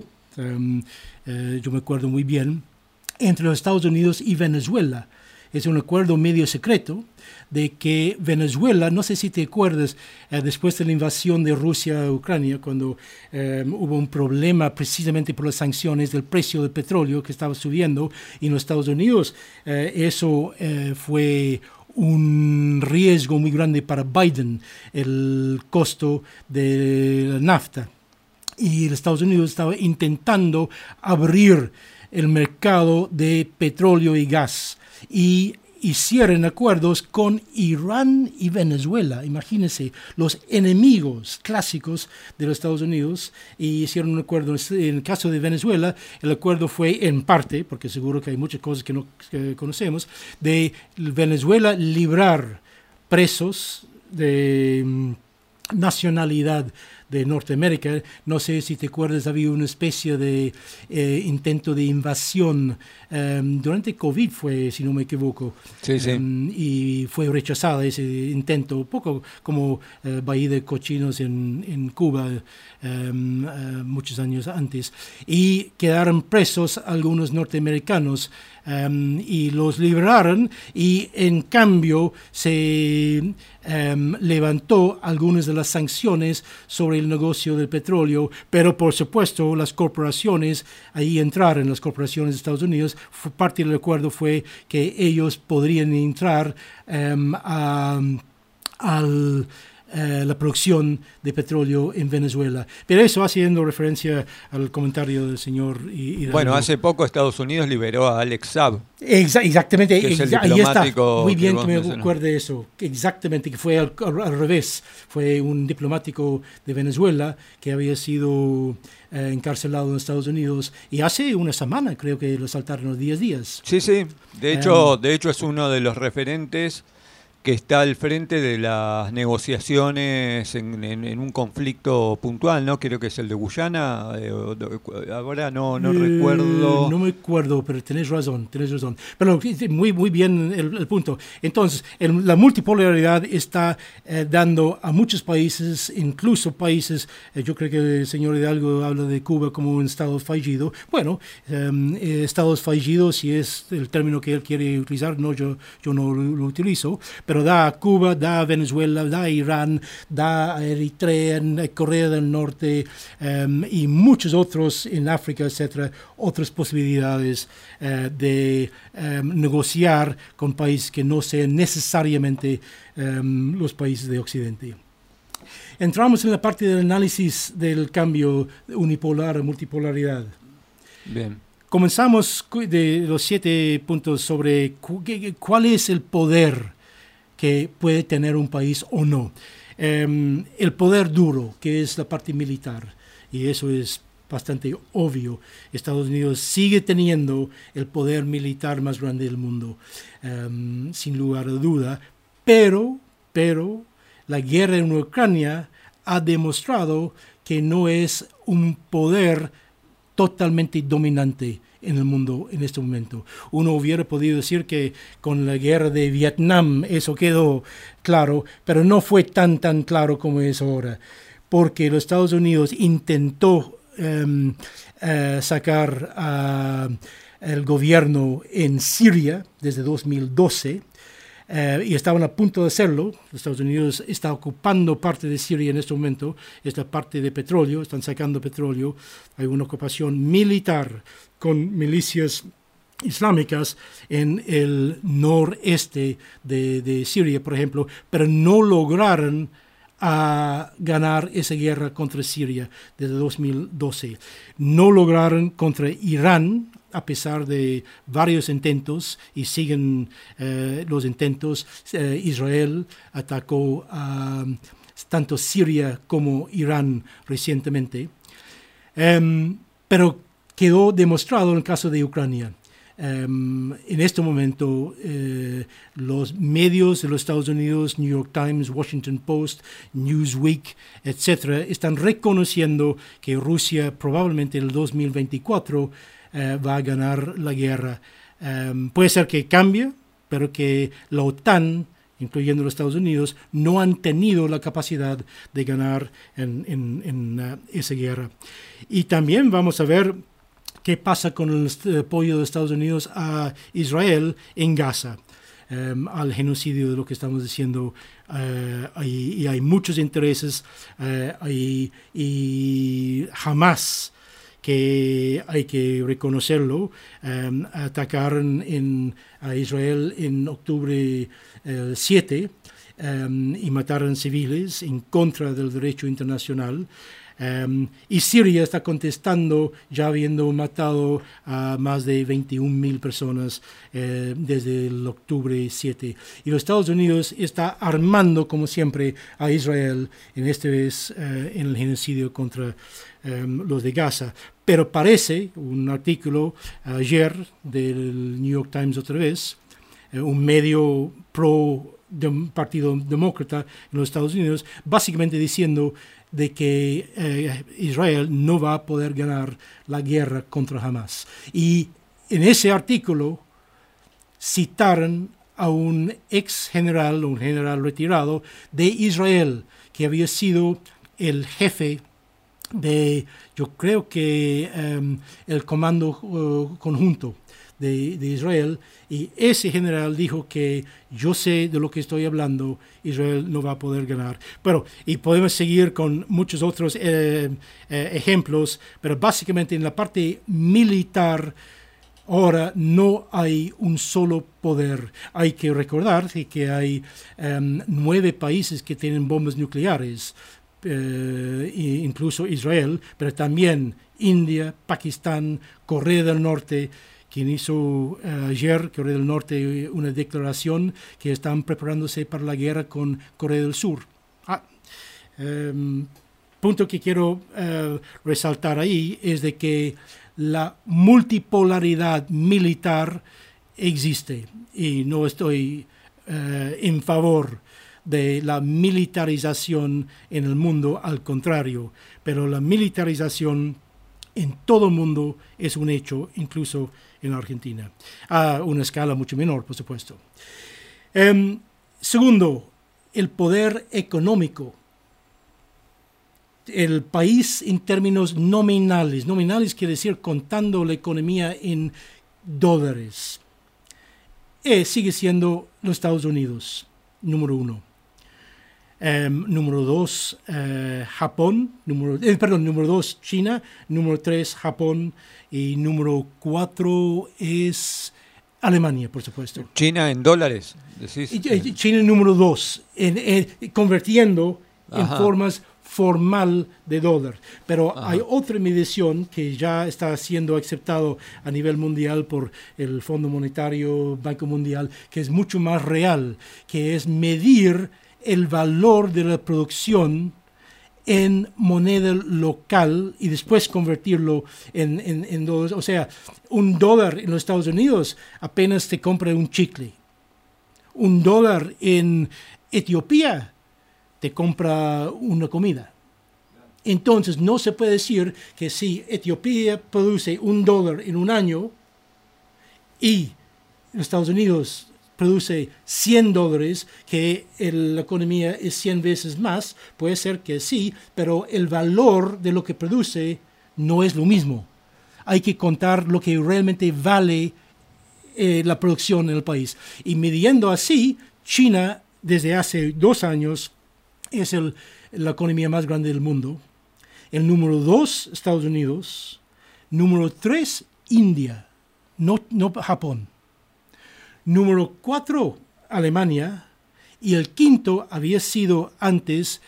yo me acuerdo muy bien, entre los Estados Unidos y Venezuela. Es un acuerdo medio secreto de que Venezuela, no sé si te acuerdas, después de la invasión de Rusia a Ucrania, cuando hubo un problema precisamente por las sanciones del precio del petróleo que estaba subiendo en los Estados Unidos, eso fue un riesgo muy grande para Biden, el costo de la nafta. Y los Estados Unidos estaba intentando abrir el mercado de petróleo y gas, y hicieron acuerdos con Irán y Venezuela. Imagínense, los enemigos clásicos de los Estados Unidos, y hicieron un acuerdo. En el caso de Venezuela, el acuerdo fue en parte, porque seguro que hay muchas cosas que no conocemos, de Venezuela librar presos de nacionalidad de Norteamérica. No sé si te acuerdas, había una especie de intento de invasión durante COVID, fue, si no me equivoco. Sí, sí. Y fue rechazada ese intento, un poco como Bahía de Cochinos en Cuba muchos años antes, y quedaron presos algunos norteamericanos y los liberaron, y en cambio se levantó algunas de las sanciones sobre el negocio del petróleo, pero por supuesto las corporaciones, ahí entraron las corporaciones de Estados Unidos, parte del acuerdo fue que ellos podrían entrar la producción de petróleo en Venezuela. Pero eso haciendo referencia al comentario del señor Hidalgo. Bueno, hace poco Estados Unidos liberó a Alex Saab. Exactamente, que es el ahí está. Muy bien que me acuerde eso. Exactamente, que fue al revés. Fue un diplomático de Venezuela que había sido encarcelado en Estados Unidos, y hace una semana creo que lo saltaron los 10 días. Sí, sí. De hecho es uno de los referentes que está al frente de las negociaciones en un conflicto puntual, ¿no? Creo que es el de Guyana, ahora no recuerdo. No me acuerdo, pero tenés razón. Pero muy bien el punto. Entonces, la multipolaridad está dando a muchos países, incluso países, yo creo que el señor Hidalgo habla de Cuba como un estado fallido. Bueno, estados fallidos, si es el término que él quiere utilizar, no, yo no lo utilizo, pero pero da a Cuba, da a Venezuela, da a Irán, da a Eritrea, Corea del Norte y muchos otros en África, etcétera, otras posibilidades de negociar con países que no sean necesariamente los países de Occidente. Entramos en la parte del análisis del cambio unipolar a multipolaridad. Bien. Comenzamos de los 7 puntos sobre cuál es el poder que puede tener un país o no. El poder duro, que es la parte militar, y eso es bastante obvio. Estados Unidos sigue teniendo el poder militar más grande del mundo, sin lugar a duda, pero la guerra en Ucrania ha demostrado que no es un poder totalmente dominante en el mundo en este momento. Uno hubiera podido decir que con la guerra de Vietnam eso quedó claro, pero no fue tan claro como es ahora, porque los Estados Unidos intentó sacar el gobierno en Siria desde 2012, y estaban a punto de hacerlo. Los Estados Unidos está ocupando parte de Siria en este momento, es la parte de petróleo, están sacando petróleo, hay una ocupación militar con milicias islámicas en el noreste de Siria, por ejemplo, pero no lograron ganar esa guerra contra Siria desde 2012. No lograron contra Irán, a pesar de varios intentos, y siguen los intentos. Israel atacó a tanto Siria como Irán recientemente. Pero quedó demostrado en el caso de Ucrania. En este momento, los medios de los Estados Unidos, New York Times, Washington Post, Newsweek, etcétera, están reconociendo que Rusia probablemente en el 2024 va a ganar la guerra. Puede ser que cambie, pero que la OTAN, incluyendo los Estados Unidos, no han tenido la capacidad de ganar en esa guerra. Y también vamos a ver qué pasa con el apoyo de Estados Unidos a Israel en Gaza, al genocidio de lo que estamos diciendo. Hay muchos intereses, y jamás, que hay que reconocerlo, atacaron a Israel en octubre 7 y mataron civiles en contra del derecho internacional. Y Siria está contestando, ya habiendo matado a más de 21,000 personas desde el octubre 7. Y los Estados Unidos está armando, como siempre, a Israel, en este vez en el genocidio contra los de Gaza. Pero parece, un artículo ayer del New York Times otra vez, un medio Partido Demócrata en los Estados Unidos, básicamente diciendo de que Israel no va a poder ganar la guerra contra Hamas. Y en ese artículo citaron a un ex general, un general retirado de Israel, que había sido el jefe de, yo creo que el comando conjunto de Israel, y ese general dijo que yo sé de lo que estoy hablando, Israel no va a poder ganar. Pero, y podemos seguir con muchos otros ejemplos, pero básicamente en la parte militar ahora no hay un solo poder. Hay que recordar que hay 9 países que tienen bombas nucleares, incluso Israel, pero también India, Pakistán, Corea del Norte, quien hizo ayer, Corea del Norte, una declaración que están preparándose para la guerra con Corea del Sur. Punto que quiero resaltar ahí es de que la multipolaridad militar existe, y no estoy en favor de la militarización en el mundo, al contrario, pero la militarización en todo el mundo es un hecho, incluso en Argentina, a una escala mucho menor, por supuesto. Segundo, el poder económico. El país en términos nominales quiere decir contando la economía en dólares, sigue siendo los Estados Unidos. número 1. Número 2, Japón. Número 2, China. Número 3, Japón. Y número 4 es Alemania, por supuesto. ¿China en dólares? Decís. China número 2, convirtiendo Ajá. en formas formal de dólar. Pero Ajá. hay otra medición que ya está siendo aceptado a nivel mundial por el Fondo Monetario, Banco Mundial, que es mucho más real, que es medir el valor de la producción en moneda local y después convertirlo en dólares. O sea, $1 en los Estados Unidos apenas te compra un chicle. $1 en Etiopía te compra una comida. Entonces, no se puede decir que si Etiopía produce $1 en un año y los Estados Unidos produce $100, que la economía es 100 veces más, puede ser que sí, pero el valor de lo que produce no es lo mismo. Hay que contar lo que realmente vale la producción en el país. Y midiendo así, China desde hace 2 años es la economía más grande del mundo. El número 2, Estados Unidos. Número 3, India, no Japón. Número 4, Alemania. Y el quinto había sido antes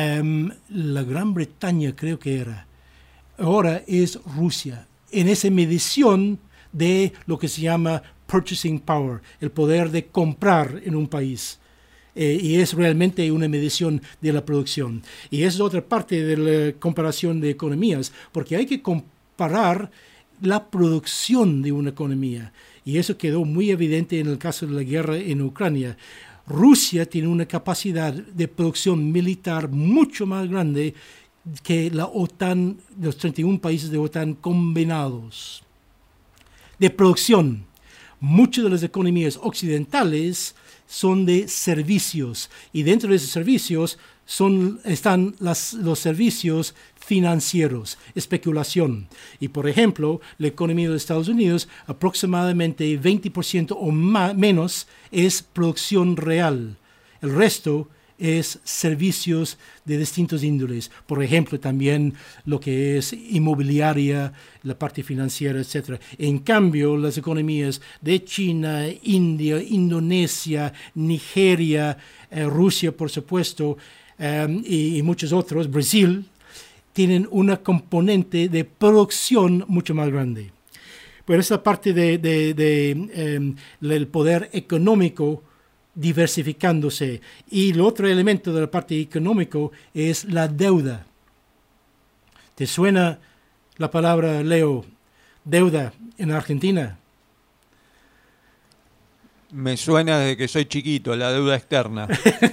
la Gran Bretaña, creo que era. Ahora es Rusia. En esa medición de lo que se llama purchasing power, el poder de comprar en un país. Y es realmente una medición de la producción. Y esa es otra parte de la comparación de economías, porque hay que comparar la producción de una economía. Y eso quedó muy evidente en el caso de la guerra en Ucrania. Rusia tiene una capacidad de producción militar mucho más grande que la OTAN, los 31 países de OTAN combinados. De producción, muchas de las economías occidentales son de servicios, y dentro de esos servicios están los servicios financieros, especulación. Y por ejemplo, la economía de Estados Unidos, aproximadamente 20% o menos es producción real. El resto es servicios de distintos índoles. Por ejemplo, también lo que es inmobiliaria, la parte financiera, etc. En cambio, las economías de China, India, Indonesia, Nigeria, Rusia, por supuesto, y muchos otros, Brasil, tienen una componente de producción mucho más grande. Pero esa parte del poder económico diversificándose. Y el otro elemento de la parte económica es la deuda. ¿Te suena la palabra, Leo, deuda en Argentina? Me suena desde que soy chiquito, la deuda externa.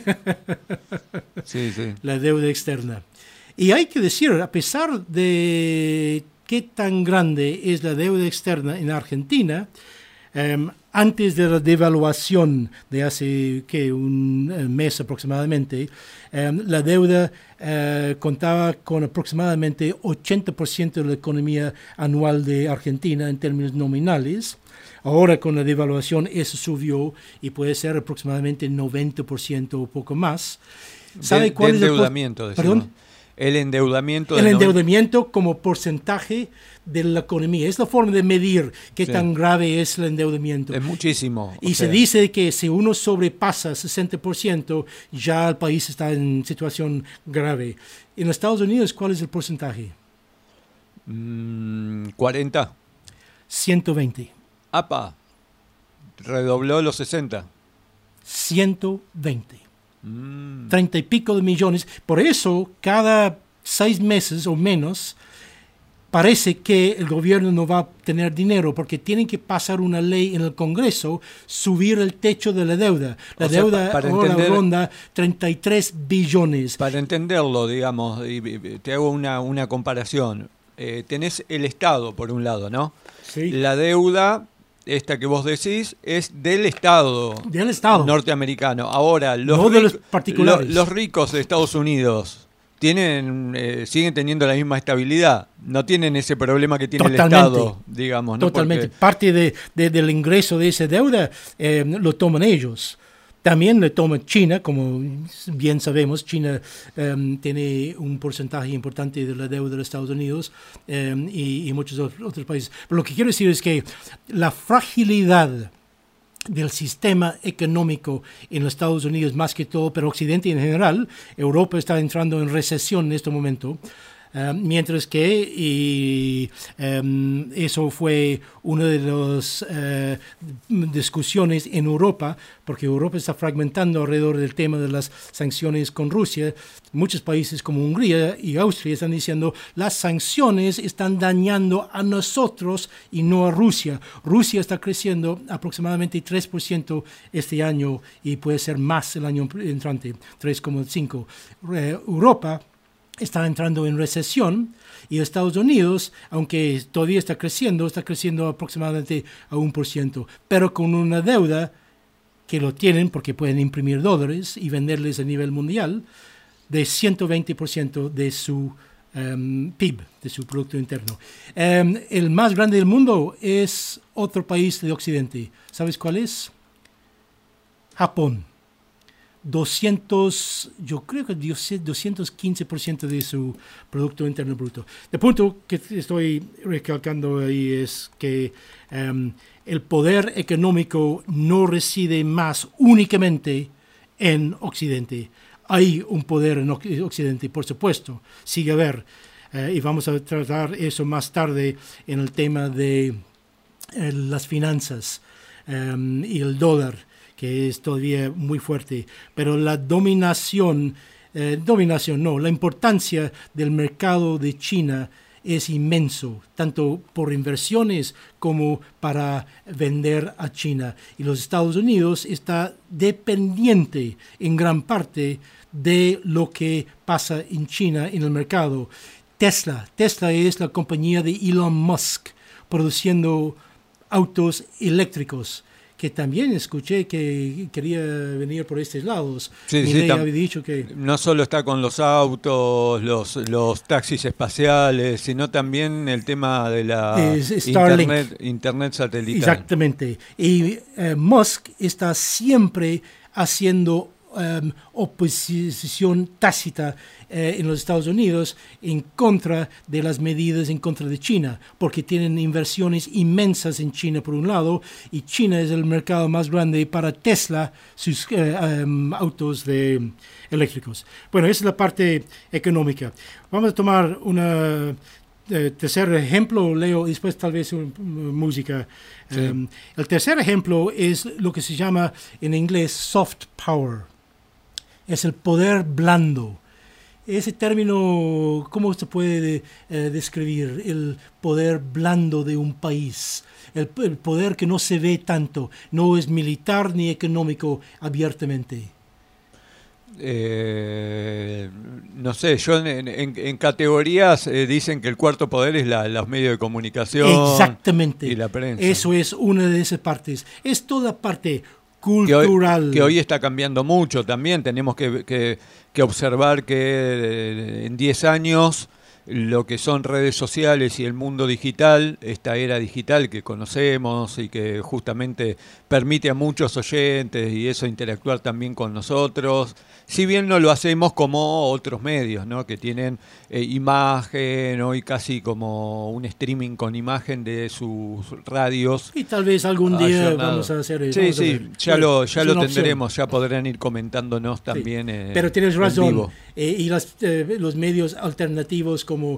Sí, sí. La deuda externa. Y hay que decir, a pesar de qué tan grande es la deuda externa en Argentina, antes de la devaluación de hace un mes aproximadamente, la deuda contaba con aproximadamente 80% de la economía anual de Argentina en términos nominales. Ahora con la devaluación eso subió y puede ser aproximadamente 90% o poco más. ¿Sabe cuál es el endeudamiento? ¿Perdón? El endeudamiento. El endeudamiento como porcentaje de la economía. Es la forma de medir qué tan grave es el endeudamiento. Es muchísimo. Y se dice que si uno sobrepasa 60%, ya el país está en situación grave. En Estados Unidos, ¿cuál es el porcentaje? 40. 120. ¡Apa! Redobló los 60. 120. 30 y pico de millones. Por eso, cada 6 meses o menos, parece que el gobierno no va a tener dinero porque tienen que pasar una ley en el Congreso, subir el techo de la deuda. La deuda ahora ronda 33 billones. Para entenderlo, digamos, y te hago una comparación. Tenés el Estado, por un lado, ¿no? Sí. La deuda, esta que vos decís, es del Estado norteamericano. Ahora, los ricos de Estados Unidos siguen teniendo la misma estabilidad. No tienen ese problema que tiene el Estado, digamos. ¿no? Totalmente. Parte del ingreso de esa deuda lo toman ellos. También le toma China, como bien sabemos. China tiene un porcentaje importante de la deuda de los Estados Unidos y muchos otros países. Pero lo que quiero decir es que la fragilidad del sistema económico en los Estados Unidos más que todo, pero Occidente en general, Europa está entrando en recesión en este momento. Mientras que eso fue una de las discusiones en Europa, porque Europa está fragmentando alrededor del tema de las sanciones con Rusia. Muchos países como Hungría y Austria están diciendo las sanciones están dañando a nosotros y no a Rusia. Rusia está creciendo aproximadamente 3% este año y puede ser más el año entrante, 3,5%. Europa está entrando en recesión y Estados Unidos, aunque todavía está creciendo aproximadamente a 1%, pero con una deuda que lo tienen porque pueden imprimir dólares y venderles a nivel mundial de 120% de su PIB, de su Producto Interno. El más grande del mundo es otro país de Occidente. ¿Sabes cuál es? Japón. Yo creo que 215% de su Producto Interno Bruto. El punto que estoy recalcando ahí es que el poder económico no reside más únicamente en Occidente. Hay un poder en Occidente, por supuesto, sigue a haber, y vamos a tratar eso más tarde en el tema de las finanzas y el dólar, que es todavía muy fuerte, pero la la importancia del mercado de China es inmenso, tanto por inversiones como para vender a China. Y los Estados Unidos está dependiente en gran parte de lo que pasa en China en el mercado. Tesla es la compañía de Elon Musk produciendo autos eléctricos, que también escuché que quería venir por estos lados. Sí, había dicho que no solo está con los autos, los taxis espaciales, sino también el tema de la internet satelital. Exactamente. Y Musk está siempre haciendo oposición tácita en los Estados Unidos en contra de las medidas en contra de China, porque tienen inversiones inmensas en China por un lado, y China es el mercado más grande para Tesla, sus autos eléctricos. Bueno, esa es la parte económica. Vamos a tomar una tercer ejemplo, Leo, y después tal vez música. Sí. El tercer ejemplo es lo que se llama en inglés soft power. Es el poder blando. Ese término, ¿cómo se puede describir? El poder blando de un país. El poder que no se ve tanto, no es militar ni económico abiertamente. No sé, yo en categorías dicen que el cuarto poder es los medios de comunicación. Exactamente. Y la prensa. Eso es una de esas partes. Es toda parte cultural. Que hoy está cambiando mucho también. Tenemos que observar que en 10 años lo que son redes sociales y el mundo digital, esta era digital que conocemos y que justamente permite a muchos oyentes y eso interactuar también con nosotros, si bien no lo hacemos como otros medios, ¿no? Que tienen imagen, hoy casi como un streaming con imagen de sus radios. Y tal vez algún día vamos a hacer eso. Sí, ya lo tendremos, ya podrán ir comentándonos también. Sí. Pero tienes razón, y los medios alternativos como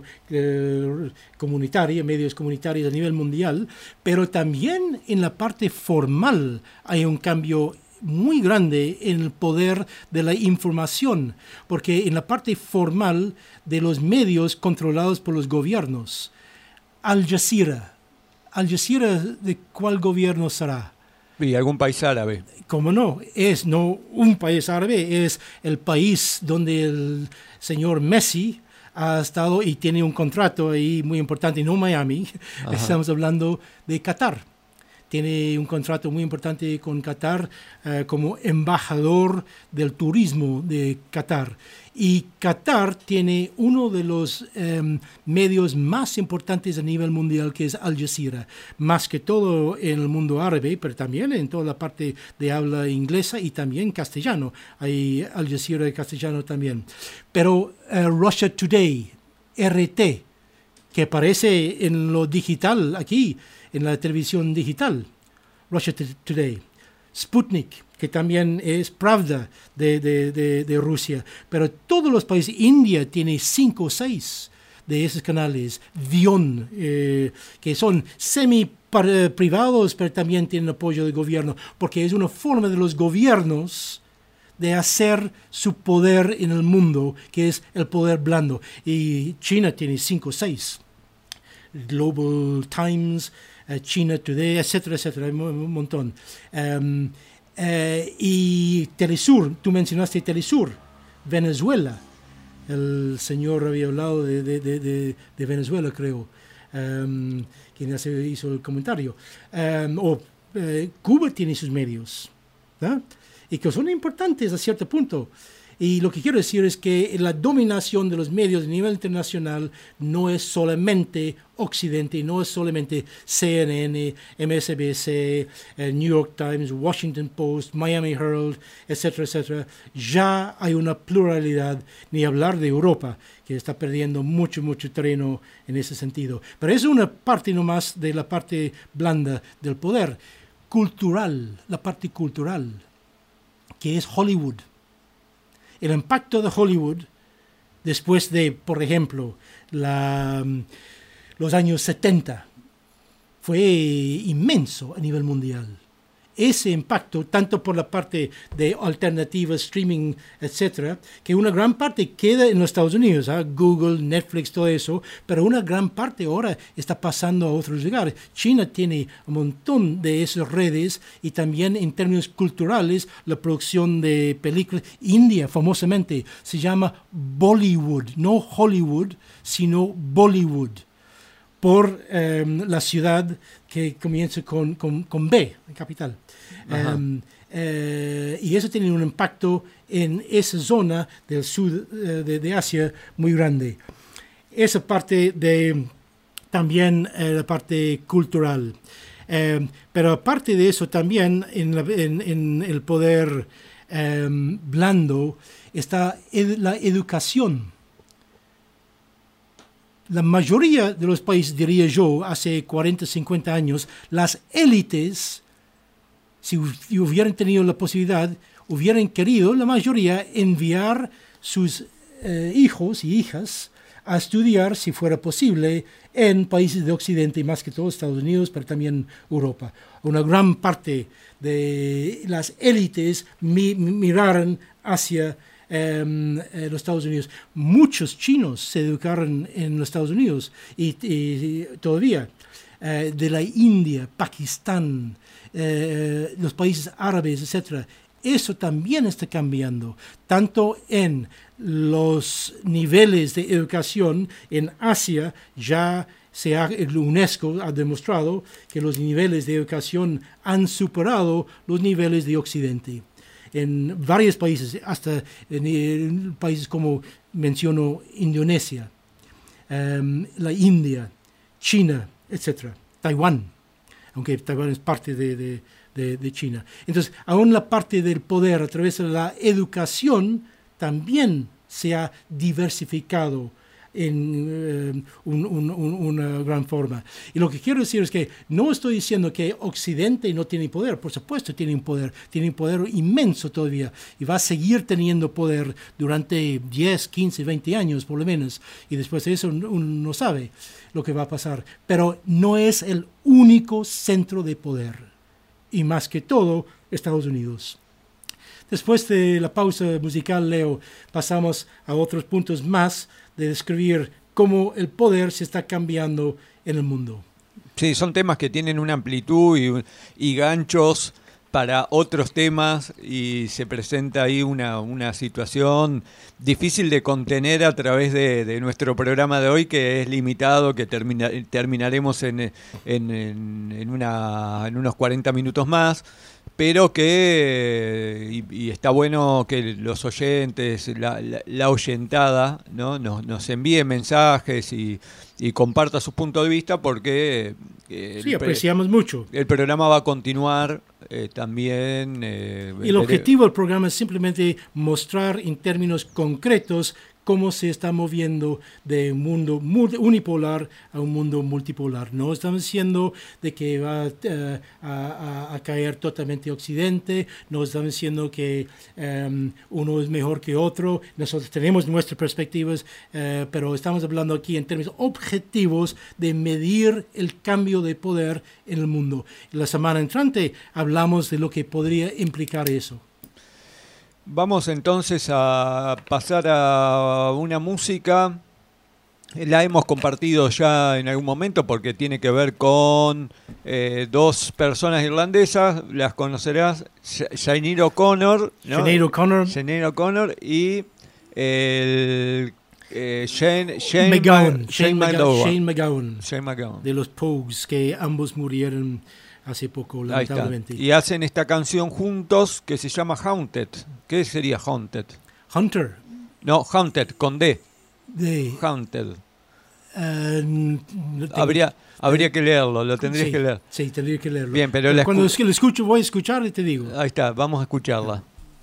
medios comunitarios a nivel mundial, pero también en la parte formal hay un cambio muy grande en el poder de la información, porque en la parte formal de los medios controlados por los gobiernos, Al Jazeera, ¿de cuál gobierno será? Y algún país árabe. ¿Cómo no? Es no un país árabe, es el país donde el señor Messi ha estado y tiene un contrato ahí muy importante, no Miami. Ajá. Estamos hablando de Qatar. tiene un contrato muy importante con Qatar como embajador del turismo de Qatar. Y Qatar tiene uno de los medios más importantes a nivel mundial, que es Al Jazeera, más que todo en el mundo árabe, pero también en toda la parte de habla inglesa y también castellano. Hay Al Jazeera de castellano también. Pero Russia Today, RT, que aparece en lo digital aquí, en la televisión digital, Russia Today, Sputnik, que también es Pravda de Rusia, pero todos los países, India tiene 5 o 6 de esos canales, VION, que son semi-privados, pero también tienen apoyo del gobierno, porque es una forma de los gobiernos de hacer su poder en el mundo, que es el poder blando. Y China tiene 5 o 6. Global Times, China Today, etcétera, etcétera, hay un montón. Y Telesur, tú mencionaste Telesur, Venezuela. El señor había hablado de Venezuela, creo, quien hizo el comentario. Cuba tiene sus medios, ¿no? Y que son importantes a cierto punto. Y lo que quiero decir es que la dominación de los medios a nivel internacional no es solamente Occidente, no es solamente CNN, MSNBC, New York Times, Washington Post, Miami Herald, etcétera, etcétera. Ya hay una pluralidad, ni hablar de Europa, que está perdiendo mucho terreno en ese sentido. Pero es una parte nomás de la parte blanda del poder. Cultural, la parte cultural, que es Hollywood. El impacto de Hollywood después de, por ejemplo, los años 70 fue inmenso a nivel mundial. Ese impacto, tanto por la parte de alternativas, streaming, etcétera, que una gran parte queda en los Estados Unidos, Google, Netflix, todo eso, pero una gran parte ahora está pasando a otros lugares. China tiene un montón de esas redes y también en términos culturales, la producción de películas. India, famosamente, se llama Bollywood, no Hollywood, sino Bollywood, por la ciudad que comienza con B, capital. Y eso tiene un impacto en esa zona del sur de Asia muy grande. Esa parte de también la parte cultural. Pero aparte de eso, también en el poder blando está la educación. La mayoría de los países, diría yo, hace 40, 50 años, las élites, si hubieran tenido la posibilidad, hubieran querido, la mayoría, enviar sus hijos y hijas a estudiar, si fuera posible, en países de Occidente, y más que todo Estados Unidos, pero también Europa. Una gran parte de las élites miraron hacia los Estados Unidos. Muchos chinos se educaron en los Estados Unidos y todavía de la India, Pakistán, los países árabes, etcétera. Eso también está cambiando, tanto en los niveles de educación en Asia. Ya el UNESCO ha demostrado que los niveles de educación han superado los niveles de Occidente. En varios países, hasta en países como menciono Indonesia, la India, China, etc. Taiwán, aunque Taiwán es parte de China. Entonces, aún la parte del poder a través de la educación también se ha diversificado en una gran forma. Y lo que quiero decir es que no estoy diciendo que Occidente no tiene poder. Por supuesto tiene un poder inmenso todavía, y va a seguir teniendo poder durante 10, 15, 20 años por lo menos, y después de eso uno no sabe lo que va a pasar. Pero no es el único centro de poder, y más que todo Estados Unidos. Después de la pausa musical, Leo, pasamos a otros puntos más de describir cómo el poder se está cambiando en el mundo. Sí, son temas que tienen una amplitud y ganchos para otros temas y se presenta ahí una situación difícil de contener a través de nuestro programa de hoy, que es limitado, que terminaremos en unos 40 minutos más, pero que y está bueno que los oyentes, la oyentada, ¿no? nos envíen mensajes y comparta su punto de vista, porque sí, apreciamos mucho. El programa va a continuar también. Y el objetivo del programa es simplemente mostrar en términos concretos cómo se está moviendo de un mundo unipolar a un mundo multipolar. No estamos diciendo de que va a caer totalmente Occidente, no estamos diciendo que uno es mejor que otro. Nosotros tenemos nuestras perspectivas, pero estamos hablando aquí en términos objetivos de medir el cambio de poder en el mundo. La semana entrante hablamos de lo que podría implicar eso. Vamos entonces a pasar a una música. La hemos compartido ya en algún momento porque tiene que ver con dos personas irlandesas. Las conocerás, Sinead O'Connor, ¿no? Sinead O'Connor y Shane MacGowan de los Pogues, que ambos murieron hace poco, lamentablemente. Y hacen esta canción juntos que se llama Haunted. ¿Qué sería Haunted? Hunter. No, Haunted, con D. Haunted. Habría que leerlo, lo tendrías que leer. Sí, tendría que leerlo. Bien, pero cuando lo escucho, voy a escuchar y te digo. Ahí está, vamos a escucharla.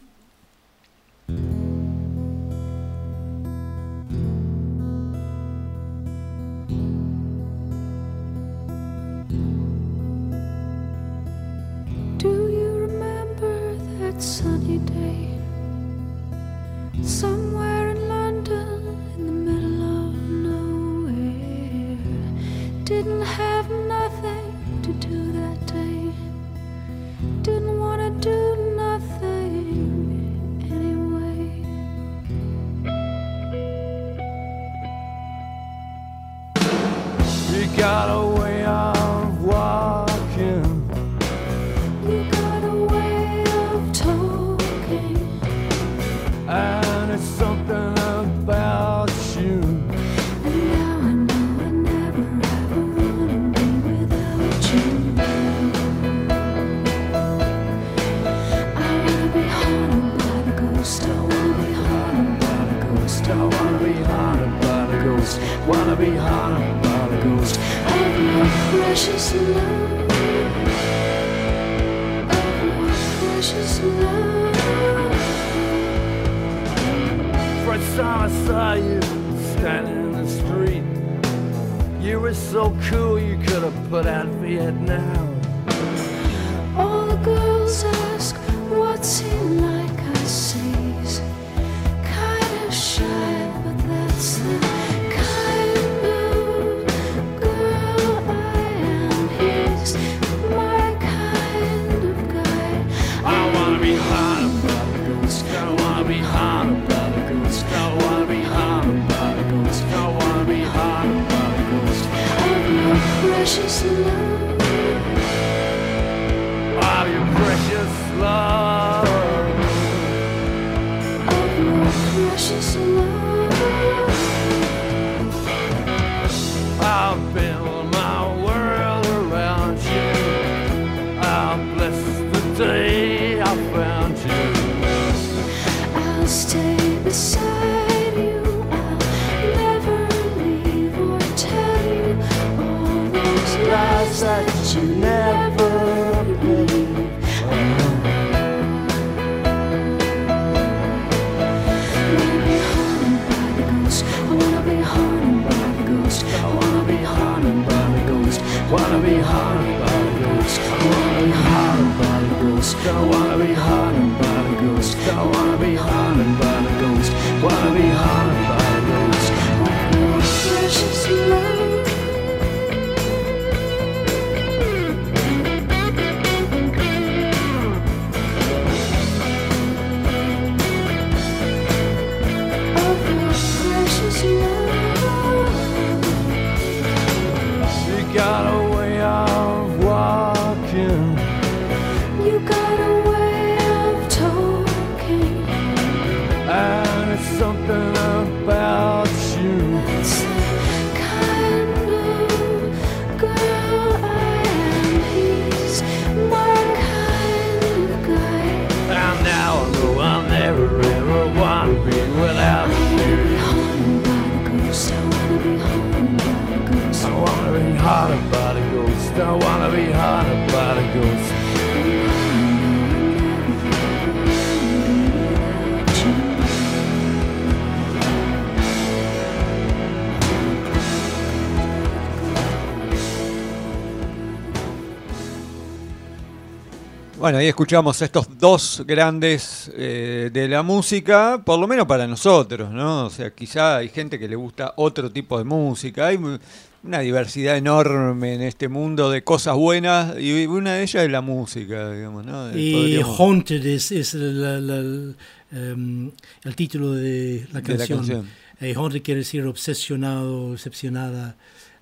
Sunny day somewhere in London in the middle of nowhere. Didn't have nothing to do that day. Didn't want to do nothing anyway. You got a way of walking. And it's something about you. And now I know I never ever wanna be without you. I wanna be haunted by the ghost. I wanna be haunted by the ghost. I wanna be haunted by the ghost. Wanna be haunted by the ghost of your precious love. Of your precious love. First time I saw you standing in the street, you were so cool you could have put out Vietnam. All the girls ask, what's he like? I say he's kind of shy, but that's the kind of girl I am. He's my kind of guy. I wanna be haunted by the ghost. I wanna be haunted by the ghost. I wanna be haunted by the ghost. I wanna be haunted by the ghost of your precious love. Of your precious love. Of your precious love. I'll build my world around you. I'll bless the day I found you. I'll stay beside you. I'll never leave or tell you all those lies that you never believe. Wanna be haunted by the ghost. I wanna be haunted by the ghost. Wanna be haunted by the ghost. Wanna be haunted by the ghost. I wanna be haunted by the ghost. I wanna be haunted by the ghost. Wanna be haunted by the ghost. Your precious love. Of your precious love. You got a way of walking. You got a way of talking. And it's something about you. It's the kind of girl I am. He's my kind of guy. And now I know I'll never ever want to be without you. I wanna be haunted by the ghost. I wanna be haunted by the ghost. Bueno, ahí escuchamos a estos dos grandes de la música, por lo menos para nosotros, ¿no? O sea, quizá hay gente que le gusta otro tipo de música. Hay una diversidad enorme en este mundo de cosas buenas y una de ellas es la música, digamos, ¿no? Y Haunted es el título de la canción. Haunted quiere decir obsesionado, obsesionada,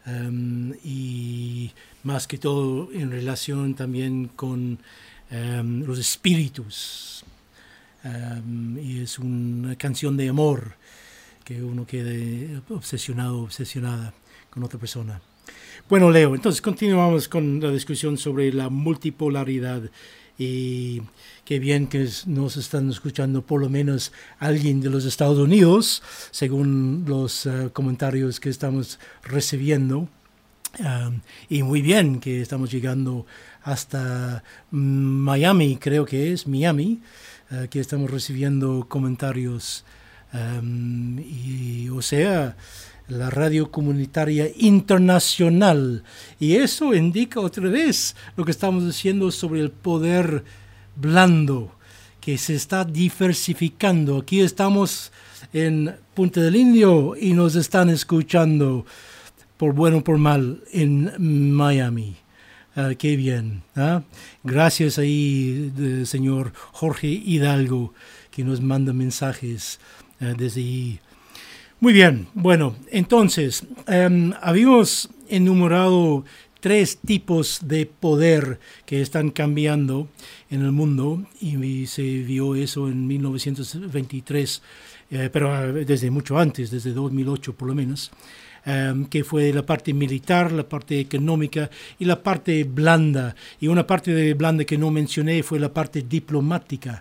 y más que todo en relación también con los espíritus, y es una canción de amor que uno quede obsesionado, obsesionada con otra persona. Bueno, Leo, entonces continuamos con la discusión sobre la multipolaridad, y qué bien que nos están escuchando por lo menos alguien de los Estados Unidos, según los comentarios que estamos recibiendo. Y muy bien que estamos llegando hasta Miami, creo que es Miami, que estamos recibiendo comentarios, y o sea, la radio comunitaria internacional, y eso indica otra vez lo que estamos diciendo sobre el poder blando que se está diversificando. Aquí estamos en Punta del Indio y nos están escuchando por bueno o por mal en Miami. Qué bien. Gracias ahí, señor Jorge Hidalgo, que nos manda mensajes desde ahí. Muy bien. Bueno, entonces, habíamos enumerado 3 tipos de poder que están cambiando en el mundo, y se vio eso en 1923, pero desde mucho antes, desde 2008 por lo menos. Que fue la parte militar, la parte económica y la parte blanda. Y una parte blanda que no mencioné fue la parte diplomática.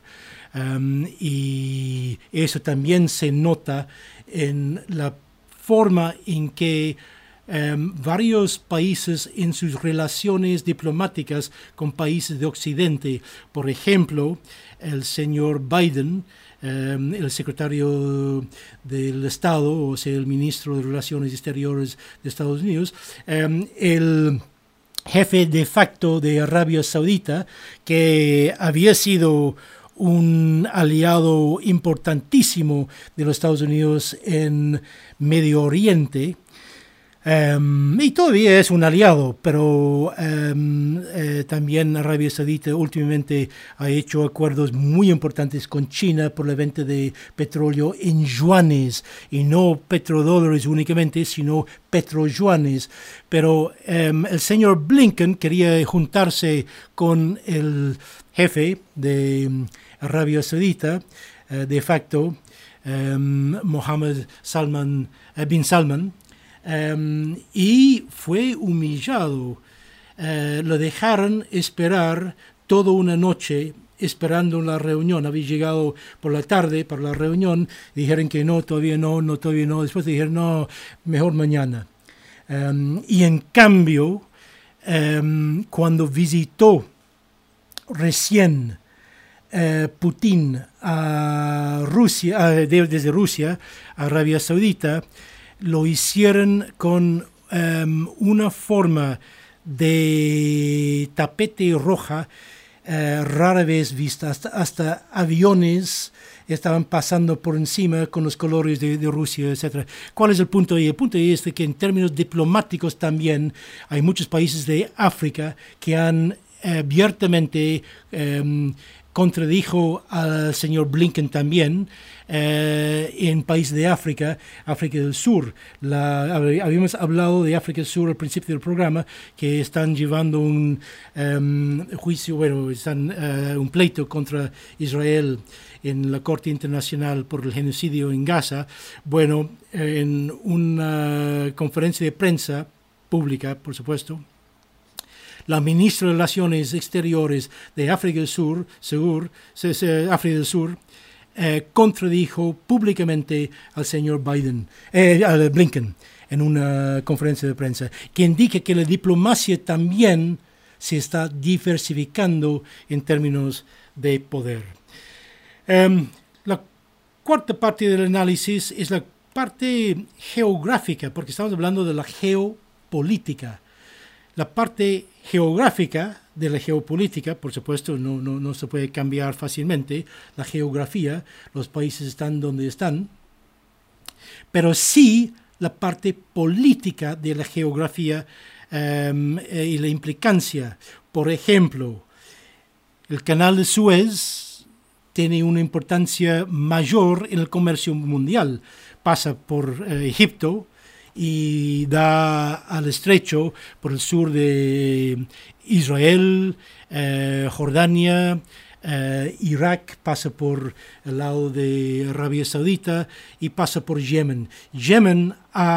Y eso también se nota en la forma en que varios países en sus relaciones diplomáticas con países de Occidente, por ejemplo, el señor Biden, el secretario del Estado, o sea, el ministro de Relaciones Exteriores de Estados Unidos, el jefe de facto de Arabia Saudita, que había sido un aliado importantísimo de los Estados Unidos en Medio Oriente, y todavía es un aliado, pero también Arabia Saudita últimamente ha hecho acuerdos muy importantes con China por la venta de petróleo en yuanes, y no petrodólares únicamente, sino petroyuanes. Pero el señor Blinken quería juntarse con el jefe de Arabia Saudita, de facto, Mohammed bin Salman, y fue humillado. Lo dejaron esperar toda una noche esperando la reunión. Había llegado por la tarde para la reunión, dijeron que no, todavía no, después dijeron no, mejor mañana. Y en cambio, cuando visitó recién Putin a Rusia, desde Rusia a Arabia Saudita, lo hicieron con una forma de tapete roja rara vez vista. Hasta aviones estaban pasando por encima con los colores de Rusia, etc. ¿Cuál es el punto ahí? El punto ahí es de que en términos diplomáticos también hay muchos países de África que han abiertamente contradijo al señor Blinken también en países de África del Sur. Habíamos hablado de África del Sur al principio del programa, que están llevando un juicio, un pleito contra Israel en la Corte Internacional por el genocidio en Gaza. Bueno, en una conferencia de prensa pública, por supuesto, la ministra de Relaciones Exteriores de África del Sur, contradijo públicamente al señor Blinken en una conferencia de prensa, que indica que la diplomacia también se está diversificando en términos de poder. La cuarta parte del análisis es la parte geográfica, porque estamos hablando de la geopolítica. La parte geográfica de la geopolítica, por supuesto, no se puede cambiar fácilmente. La geografía, los países están donde están. Pero sí la parte política de la geografía y la implicancia. Por ejemplo, el canal de Suez tiene una importancia mayor en el comercio mundial. Pasa por Egipto y da al estrecho por el sur de Israel, Jordania, Irak, pasa por el lado de Arabia Saudita y pasa por Yemen. Yemen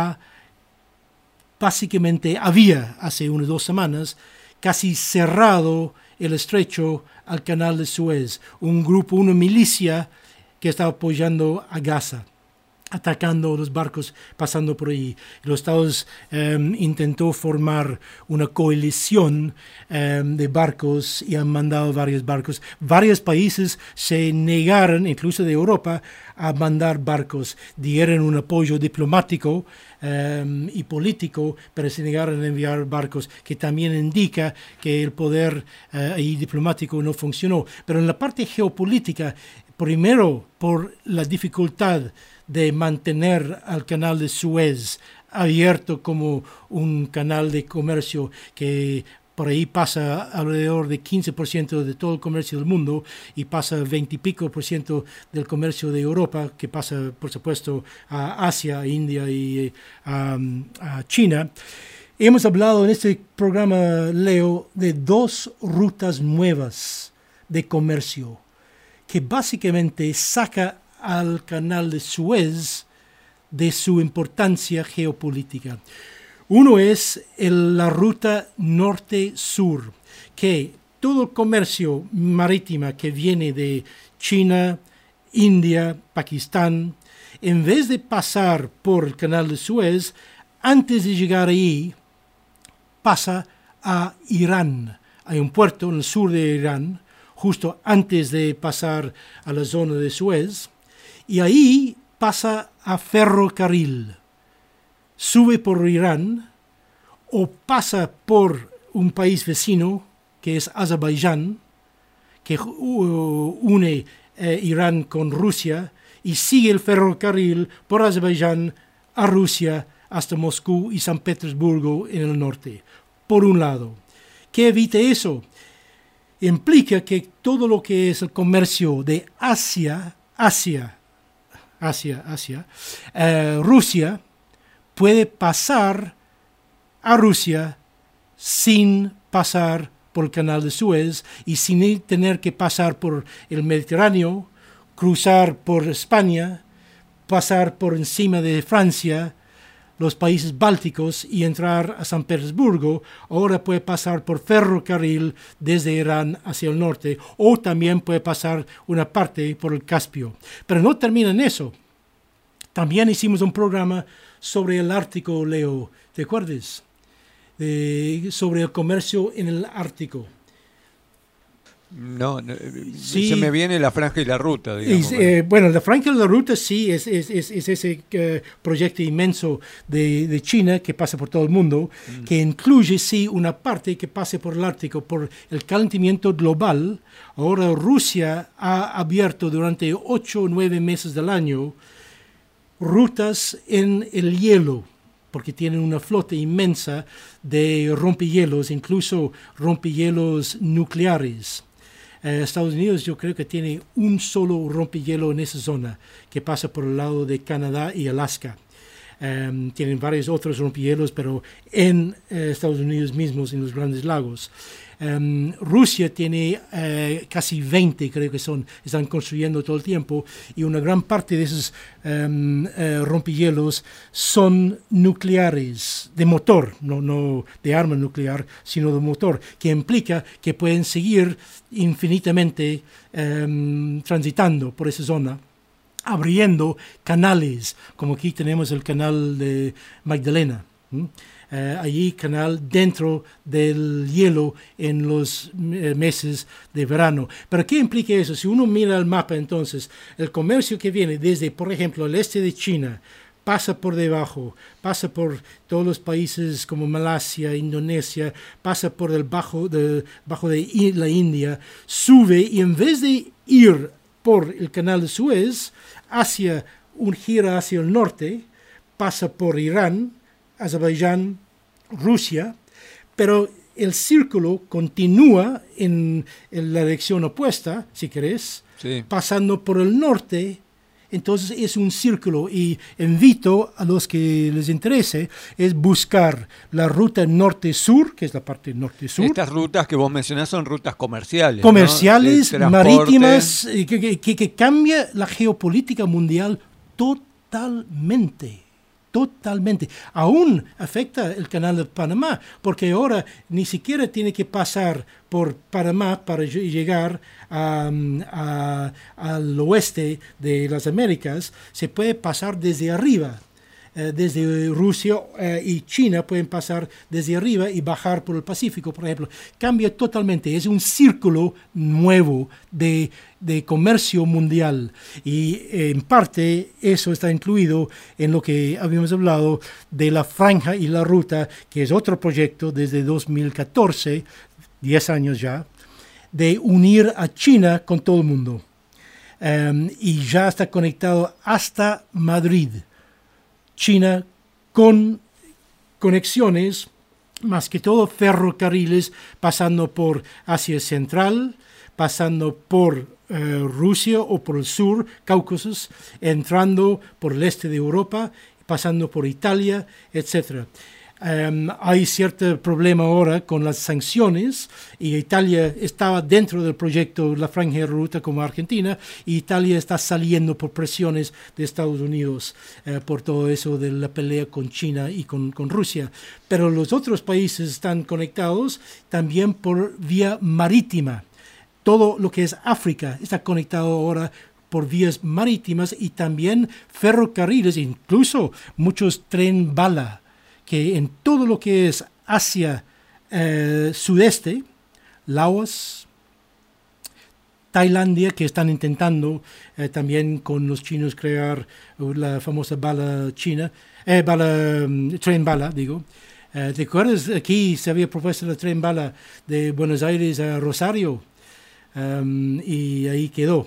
básicamente había hace unas 2 semanas casi cerrado el estrecho al canal de Suez. Un grupo, una milicia que estaba apoyando a Gaza, atacando los barcos pasando por ahí. Los Estados intentó formar una coalición de barcos y han mandado varios barcos. Varios países se negaron, incluso de Europa, a mandar barcos. Dieron un apoyo diplomático y político, pero se negaron a enviar barcos, que también indica que el poder diplomático no funcionó. Pero en la parte geopolítica, primero por la dificultad de mantener al canal de Suez abierto como un canal de comercio que por ahí pasa alrededor de 15% de todo el comercio del mundo y pasa 20 y pico % del comercio de Europa, que pasa por supuesto a Asia, a India y a China. Hemos hablado en este programa, Leo, de 2 rutas nuevas de comercio que básicamente saca al canal de Suez de su importancia geopolítica. Uno es la ruta norte-sur, que todo el comercio marítimo que viene de China, India, Pakistán, en vez de pasar por el canal de Suez, antes de llegar ahí, pasa a Irán. Hay un puerto en el sur de Irán, justo antes de pasar a la zona de Suez, y ahí pasa a ferrocarril. Sube por Irán o pasa por un país vecino, que es Azerbaiyán, que une Irán con Rusia, y sigue el ferrocarril por Azerbaiyán a Rusia hasta Moscú y San Petersburgo en el norte, por un lado. ¿Qué evita eso? Implica que todo lo que es el comercio de Rusia puede pasar a Rusia sin pasar por el canal de Suez y sin tener que pasar por el Mediterráneo, cruzar por España, pasar por encima de Francia, los países bálticos y entrar a San Petersburgo. Ahora puede pasar por ferrocarril desde Irán hacia el norte, o también puede pasar una parte por el Caspio. Pero no termina en eso. También hicimos un programa sobre el Ártico, Leo, ¿te acuerdas? Sobre el comercio en el Ártico. No, sí. Se me viene la franja y la ruta, digamos. Bueno, la franja y la ruta sí es ese proyecto inmenso de China que pasa por todo el mundo, que incluye sí una parte que pase por el Ártico. Por el calentamiento global, ahora Rusia ha abierto durante 8 o 9 meses del año rutas en el hielo porque tienen una flota inmensa de rompehielos, incluso rompehielos nucleares. Estados Unidos yo creo que tiene un solo rompehielo en esa zona, que pasa por el lado de Canadá y Alaska. Tienen varios otros rompehielos, pero en Estados Unidos mismos, en los Grandes Lagos. Rusia tiene casi 20, creo que están construyendo todo el tiempo, y una gran parte de esos rompehielos son nucleares, de motor, no de arma nuclear, sino de motor, que implica que pueden seguir infinitamente transitando por esa zona, abriendo canales, como aquí tenemos el canal de Magdalena. Allí canal dentro del hielo en los meses de verano. ¿Pero qué implica eso? Si uno mira el mapa, entonces, el comercio que viene desde, por ejemplo, el este de China, pasa por debajo, pasa por todos los países como Malasia, Indonesia, pasa por el bajo de la India, sube y en vez de ir por el canal de Suez, gira hacia el norte, pasa por Irán, Azerbaiyán, Rusia, pero el círculo continúa en la dirección opuesta, si querés, sí, pasando por el norte. Entonces es un círculo, y invito a los que les interese es buscar la ruta norte-sur, que es la parte norte-sur. Estas rutas que vos mencionás son rutas comerciales. Comerciales, ¿no? Marítimas, que cambia la geopolítica mundial totalmente. Aún afecta el canal de Panamá, porque ahora ni siquiera tiene que pasar por Panamá para llegar al oeste de las Américas. Se puede pasar desde arriba. Desde Rusia y China pueden pasar desde arriba y bajar por el Pacífico, por ejemplo. Cambia totalmente, es un círculo nuevo de comercio mundial, y en parte eso está incluido en lo que habíamos hablado de la Franja y la Ruta, que es otro proyecto desde 2014, 10 años ya, de unir a China con todo el mundo. Y ya está conectado hasta Madrid. China con conexiones, más que todo ferrocarriles, pasando por Asia Central, pasando por Rusia o por el sur, Cáucaso, entrando por el este de Europa, pasando por Italia, etc. Hay cierto problema ahora con las sanciones, y Italia estaba dentro del proyecto La Franja y Ruta como Argentina, y Italia está saliendo por presiones de Estados Unidos por todo eso de la pelea con China y con Rusia. Pero los otros países están conectados también por vía marítima. Todo lo que es África está conectado ahora por vías marítimas, y también ferrocarriles, incluso muchos tren bala, que en todo lo que es Asia sudeste, Laos, Tailandia, que están intentando también con los chinos crear la famosa bala china, tren bala, digo. ¿Te acuerdas? Aquí se había propuesto el tren bala de Buenos Aires a Rosario, y ahí quedó.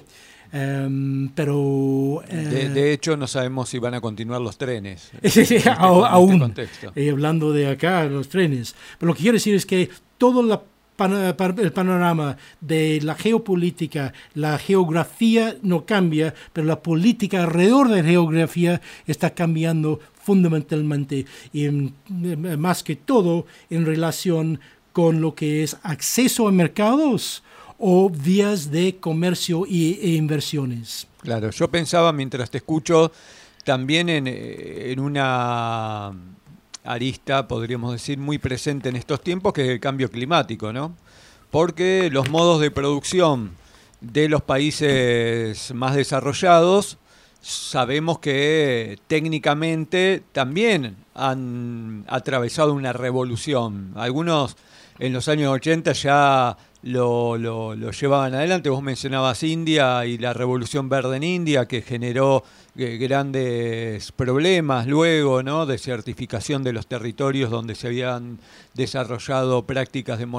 Pero de hecho no sabemos si van a continuar los trenes aún hablando de acá, los trenes. Pero lo que quiero decir es que todo el panorama de la geopolítica, la geografía no cambia, pero la política alrededor de la geografía está cambiando fundamentalmente, y más que todo en relación con lo que es acceso a mercados o vías de comercio e inversiones. Claro, yo pensaba mientras te escucho también en una arista, podríamos decir, muy presente en estos tiempos, que es el cambio climático, ¿no? Porque los modos de producción de los países más desarrollados sabemos que técnicamente también han atravesado una revolución. Algunos en los años 80 ya lo llevaban adelante. Vos mencionabas India y la Revolución Verde en India, que generó grandes problemas luego, ¿no?, de certificación de los territorios donde se habían desarrollado prácticas de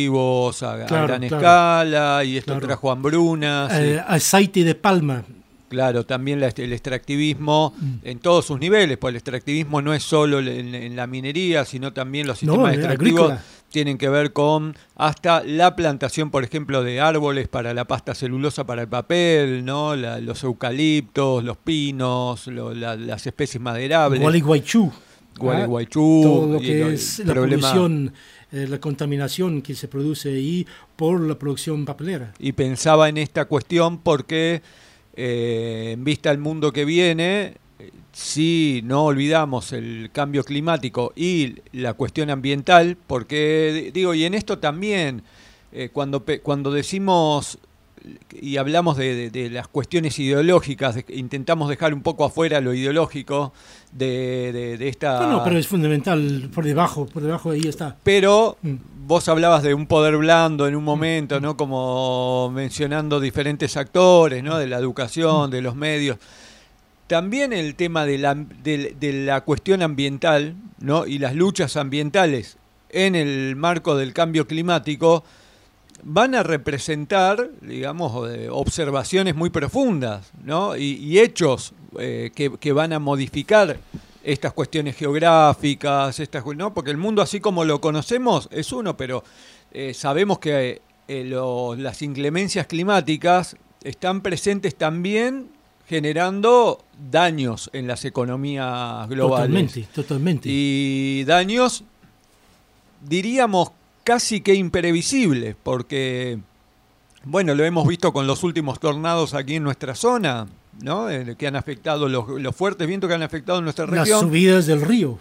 monocultivos a gran escala, y esto trajo hambrunas. Aceite de palma. Claro, también el extractivismo en todos sus niveles, pues el extractivismo no es solo en la minería, sino también los sistemas extractivos agrícola. Tienen que ver con hasta la plantación, por ejemplo, de árboles para la pasta celulosa para el papel, ¿no? Los eucaliptos, los pinos, las especies maderables. Gualeguaychú. Todo lo que es la polución, la contaminación que se produce ahí por la producción papelera. Y pensaba en esta cuestión porque en vista al mundo que viene, si no olvidamos el cambio climático y la cuestión ambiental, porque digo, y en esto también, cuando decimos y hablamos de las cuestiones ideológicas, intentamos dejar un poco afuera lo ideológico de esta... No, pero es fundamental, por debajo ahí está. Pero vos hablabas de un poder blando en un momento, ¿no? Como mencionando diferentes actores, ¿no? De la educación, de los medios. También el tema de la cuestión ambiental, ¿no? Y las luchas ambientales en el marco del cambio climático van a representar, digamos, observaciones muy profundas, ¿no? Y hechos que van a modificar estas cuestiones geográficas, ¿no? Porque el mundo así como lo conocemos es uno, pero sabemos que las inclemencias climáticas están presentes también generando daños en las economías globales. Totalmente. Y daños, diríamos, casi que imprevisibles, porque, bueno, lo hemos visto con los últimos tornados aquí en nuestra zona, ¿no? Que han afectado, los fuertes vientos que han afectado en nuestra región. Las subidas del río.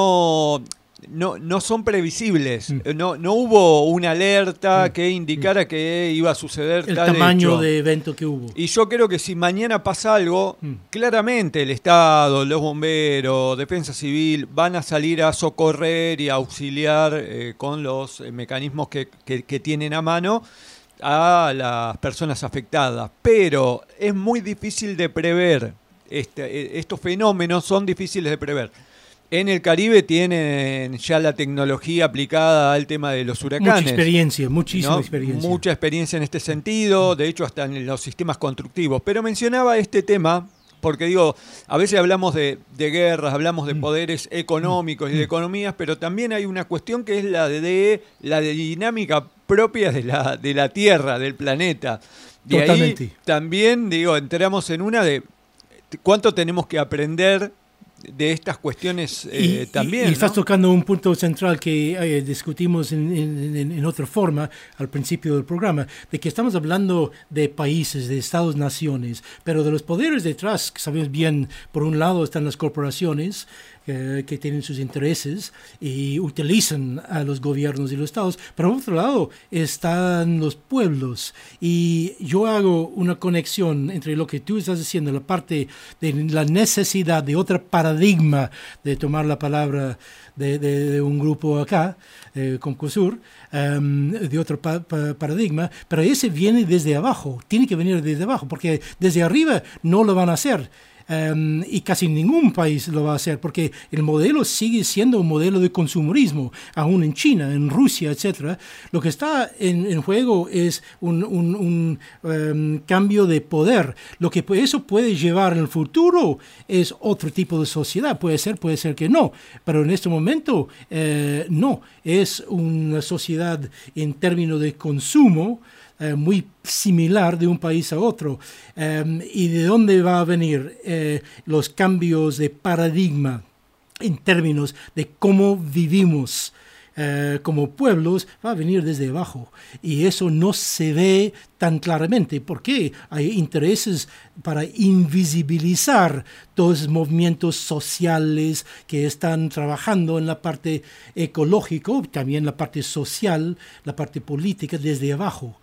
No son previsibles. No hubo una alerta que indicara que iba a suceder el tal tamaño hecho de evento que hubo. Y yo creo que si mañana pasa algo, claramente el Estado, los bomberos, Defensa Civil van a salir a socorrer y a auxiliar con los mecanismos que tienen a mano a las personas afectadas. Pero es muy difícil de prever. Estos fenómenos son difíciles de prever. En el Caribe tienen ya la tecnología aplicada al tema de los huracanes. Mucha experiencia, muchísima experiencia. Mucha experiencia en este sentido, de hecho hasta en los sistemas constructivos. Pero mencionaba este tema porque digo, a veces hablamos de guerras, hablamos de poderes económicos y de economías, pero también hay una cuestión que es la de dinámica propia de la Tierra, del planeta. Y totalmente. Ahí también, digo, entramos en una de cuánto tenemos que aprender de estas cuestiones también. Y estás tocando un punto central que discutimos en otra forma al principio del programa, de que estamos hablando de países, de estados-naciones, pero de los poderes detrás, que sabemos bien, por un lado están las corporaciones, que tienen sus intereses y utilizan a los gobiernos y los estados, pero por otro lado están los pueblos. Y yo hago una conexión entre lo que tú estás diciendo, la parte de la necesidad de otro paradigma, de tomar la palabra de un grupo acá, Comcosur, de otro paradigma, pero ese viene desde abajo, tiene que venir desde abajo, porque desde arriba no lo van a hacer. Y casi ningún país lo va a hacer, porque el modelo sigue siendo un modelo de consumerismo, aún en China, en Rusia, etc. Lo que está en juego es un cambio de poder. Lo que eso puede llevar en el futuro es otro tipo de sociedad. Puede ser que no, pero en este momento no. Es una sociedad en términos de consumo muy similar de un país a otro. ¿Y de dónde va a venir los cambios de paradigma en términos de cómo vivimos como pueblos? Va a venir desde abajo, y eso no se ve tan claramente porque hay intereses para invisibilizar todos esos movimientos sociales que están trabajando en la parte ecológica, también la parte social, la parte política desde abajo.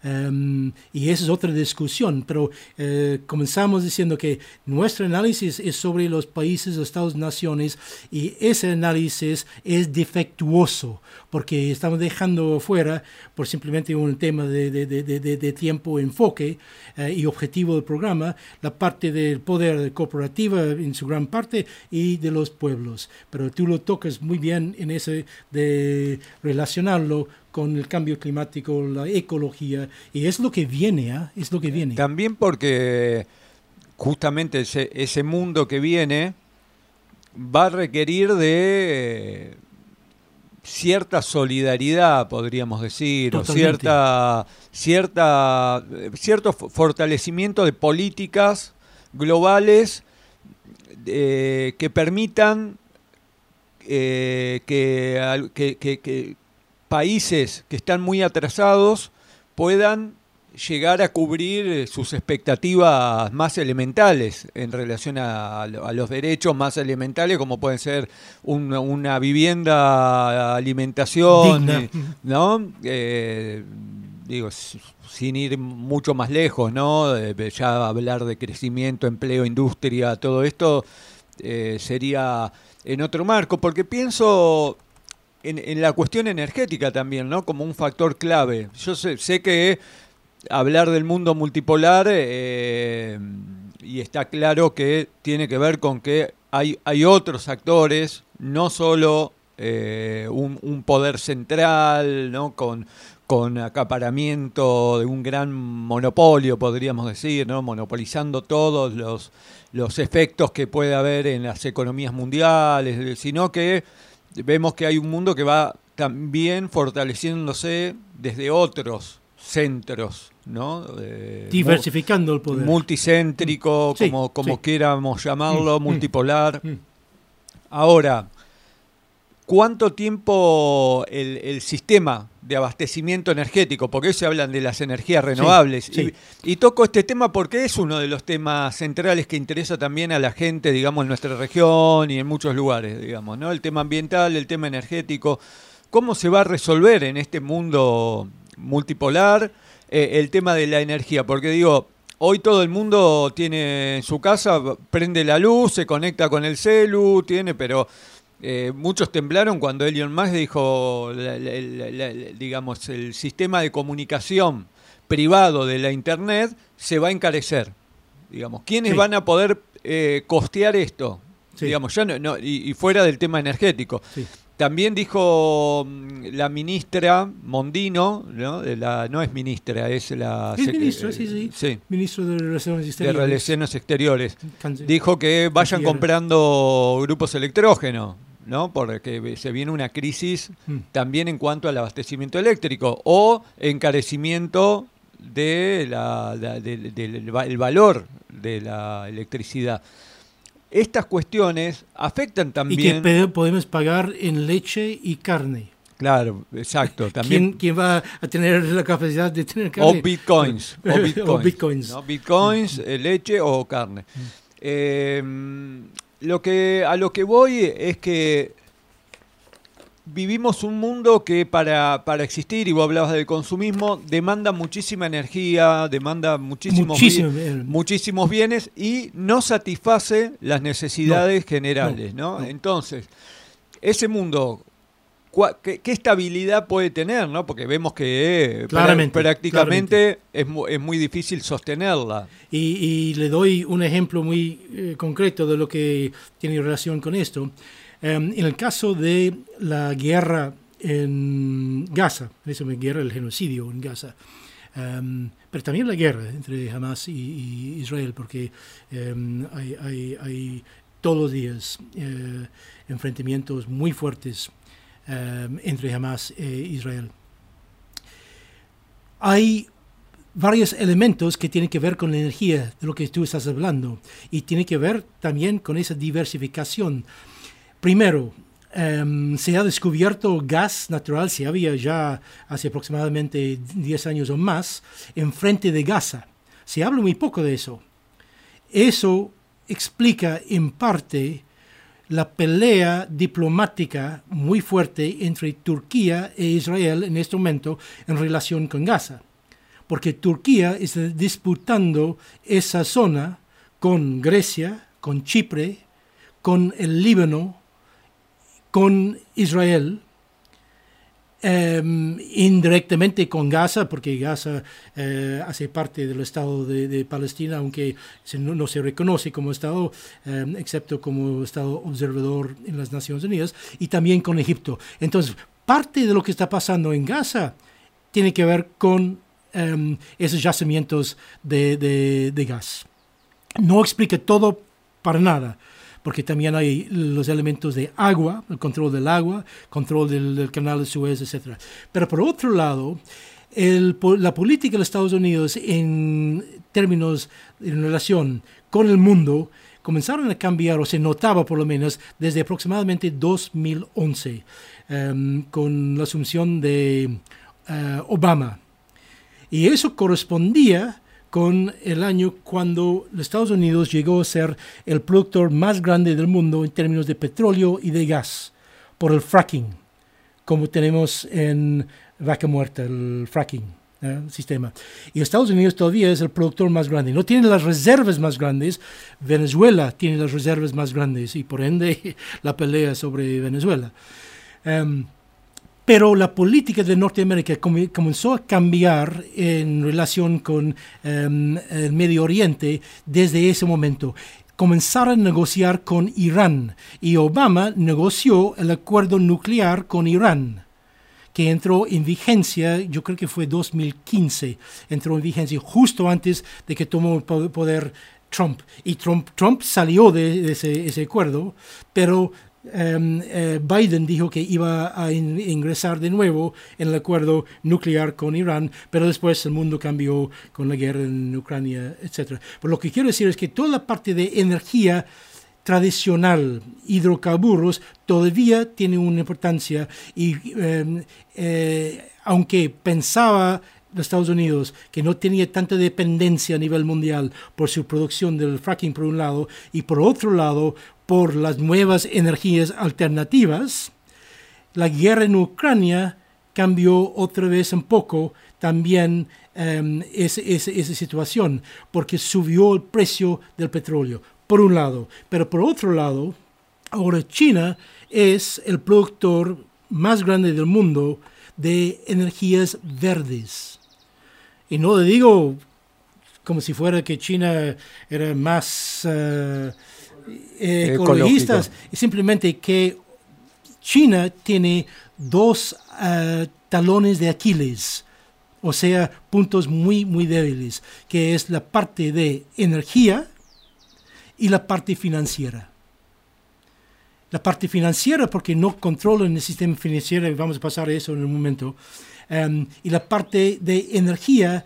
Y esa es otra discusión, pero comenzamos diciendo que nuestro análisis es sobre los países, los estados-naciones, y ese análisis es defectuoso porque estamos dejando fuera, por simplemente un tema de tiempo, enfoque y objetivo del programa, la parte del poder corporativo en su gran parte y de los pueblos. Pero tú lo tocas muy bien en ese de relacionarlo con el cambio climático, la ecología, y es lo que viene, es lo que viene. También porque justamente ese mundo que viene va a requerir de cierta solidaridad, podríamos decir, Totalmente. o cierto fortalecimiento de políticas globales que permitan que países que están muy atrasados puedan llegar a cubrir sus expectativas más elementales en relación a los derechos más elementales, como pueden ser una vivienda, alimentación, Digna. ¿no? Digo, sin ir mucho más lejos, ¿no? Ya hablar de crecimiento, empleo, industria, todo esto sería en otro marco, porque pienso en la cuestión energética también, ¿no? Como un factor clave. Yo sé que hablar del mundo multipolar y está claro que tiene que ver con que hay otros actores, no solo un poder central, ¿no? Con acaparamiento de un gran monopolio, podríamos decir, ¿no? Monopolizando todos los efectos que puede haber en las economías mundiales, sino que vemos que hay un mundo que va también fortaleciéndose desde otros centros, ¿no? Diversificando el poder. Multicéntrico, Sí, como sí. quieramos llamarlo, multipolar. Ahora, ¿cuánto tiempo el sistema de abastecimiento energético, porque hoy se hablan de las energías renovables, sí. y toco este tema porque es uno de los temas centrales que interesa también a la gente, digamos, en nuestra región y en muchos lugares, digamos, ¿no? El tema ambiental, el tema energético, ¿cómo se va a resolver en este mundo multipolar el tema de la energía? Porque digo, hoy todo el mundo tiene en su casa, prende la luz, se conecta con el celu, pero muchos temblaron cuando Elon Musk dijo, digamos, el sistema de comunicación privado de la Internet se va a encarecer. Digamos, ¿quiénes van a poder costear esto? Sí. Digamos, ya y fuera del tema energético. Sí. También dijo la ministra Mondino, ¿no? No es ministra, es la... Es ministro, sí. Ministro de Relaciones Exteriores. De Relaciones Exteriores. Canciller. Dijo que vayan Canciller. comprando grupos electrógenos, ¿no? Porque se viene una crisis también en cuanto al abastecimiento eléctrico o encarecimiento del valor de la electricidad. Estas cuestiones afectan también... Y que podemos pagar en leche y carne. Claro, exacto. También ¿Quién va a tener la capacidad de tener carne? O bitcoins. O bitcoins. ¿No? Bitcoins, leche o carne. A lo que voy es que vivimos un mundo que para existir, y vos hablabas del consumismo, demanda muchísima energía, demanda muchísimos bienes y no satisface las necesidades generales, ¿no? Entonces, ese mundo, ¿qué estabilidad puede tener, ¿no? Porque vemos que prácticamente es muy difícil sostenerla. Y le doy un ejemplo muy concreto de lo que tiene relación con esto. En el caso de la guerra en Gaza, guerra del genocidio en Gaza, pero también la guerra entre Hamas y Israel, porque hay todos los días enfrentamientos muy fuertes entre Hamas e Israel. Hay varios elementos que tienen que ver con la energía de lo que tú estás hablando y tiene que ver también con esa diversificación. Primero, se ha descubierto gas natural, se había ya hace aproximadamente 10 años o más, enfrente de Gaza. Se habla muy poco de eso. Eso explica en parte la pelea diplomática muy fuerte entre Turquía e Israel en este momento en relación con Gaza. Porque Turquía está disputando esa zona con Grecia, con Chipre, con el Líbano, con Israel, indirectamente con Gaza, porque Gaza hace parte del Estado de Palestina, aunque no se reconoce como Estado, excepto como Estado observador en las Naciones Unidas, y también con Egipto. Entonces, parte de lo que está pasando en Gaza tiene que ver con esos yacimientos de gas. No explica todo para nada, porque también hay los elementos de agua, el control del agua, control del canal de Suez, etc. Pero por otro lado, la política de los Estados Unidos en términos en relación con el mundo comenzaron a cambiar, o se notaba por lo menos, desde aproximadamente 2011, con la asunción de Obama. Y eso correspondía con el año cuando los Estados Unidos llegó a ser el productor más grande del mundo en términos de petróleo y de gas, por el fracking, como tenemos en Vaca Muerta, el fracking, sistema. Y Estados Unidos todavía es el productor más grande. No tiene las reservas más grandes. Venezuela tiene las reservas más grandes y por ende la pelea sobre Venezuela. Pero la política de Norteamérica comenzó a cambiar en relación con el Medio Oriente desde ese momento. Comenzaron a negociar con Irán y Obama negoció el acuerdo nuclear con Irán, que entró en vigencia, yo creo que fue 2015, entró en vigencia justo antes de que tomó el poder Trump. Y Trump salió de ese acuerdo, pero Biden dijo que iba a ingresar de nuevo en el acuerdo nuclear con Irán, pero después el mundo cambió con la guerra en Ucrania, etc. Pero lo que quiero decir es que toda la parte de energía tradicional, hidrocarburos, todavía tiene una importancia y aunque pensaba los Estados Unidos que no tenía tanta dependencia a nivel mundial por su producción del fracking por un lado y por otro lado por las nuevas energías alternativas, la guerra en Ucrania cambió otra vez un poco también esa situación, porque subió el precio del petróleo, por un lado. Pero por otro lado, ahora China es el productor más grande del mundo de energías verdes. Y no le digo como si fuera que China era más ecologista, simplemente que China tiene dos talones de Aquiles, o sea, puntos muy, muy débiles, que es la parte de energía y la parte financiera. La parte financiera porque no controlan el sistema financiero, y vamos a pasar a eso en un momento, y la parte de energía,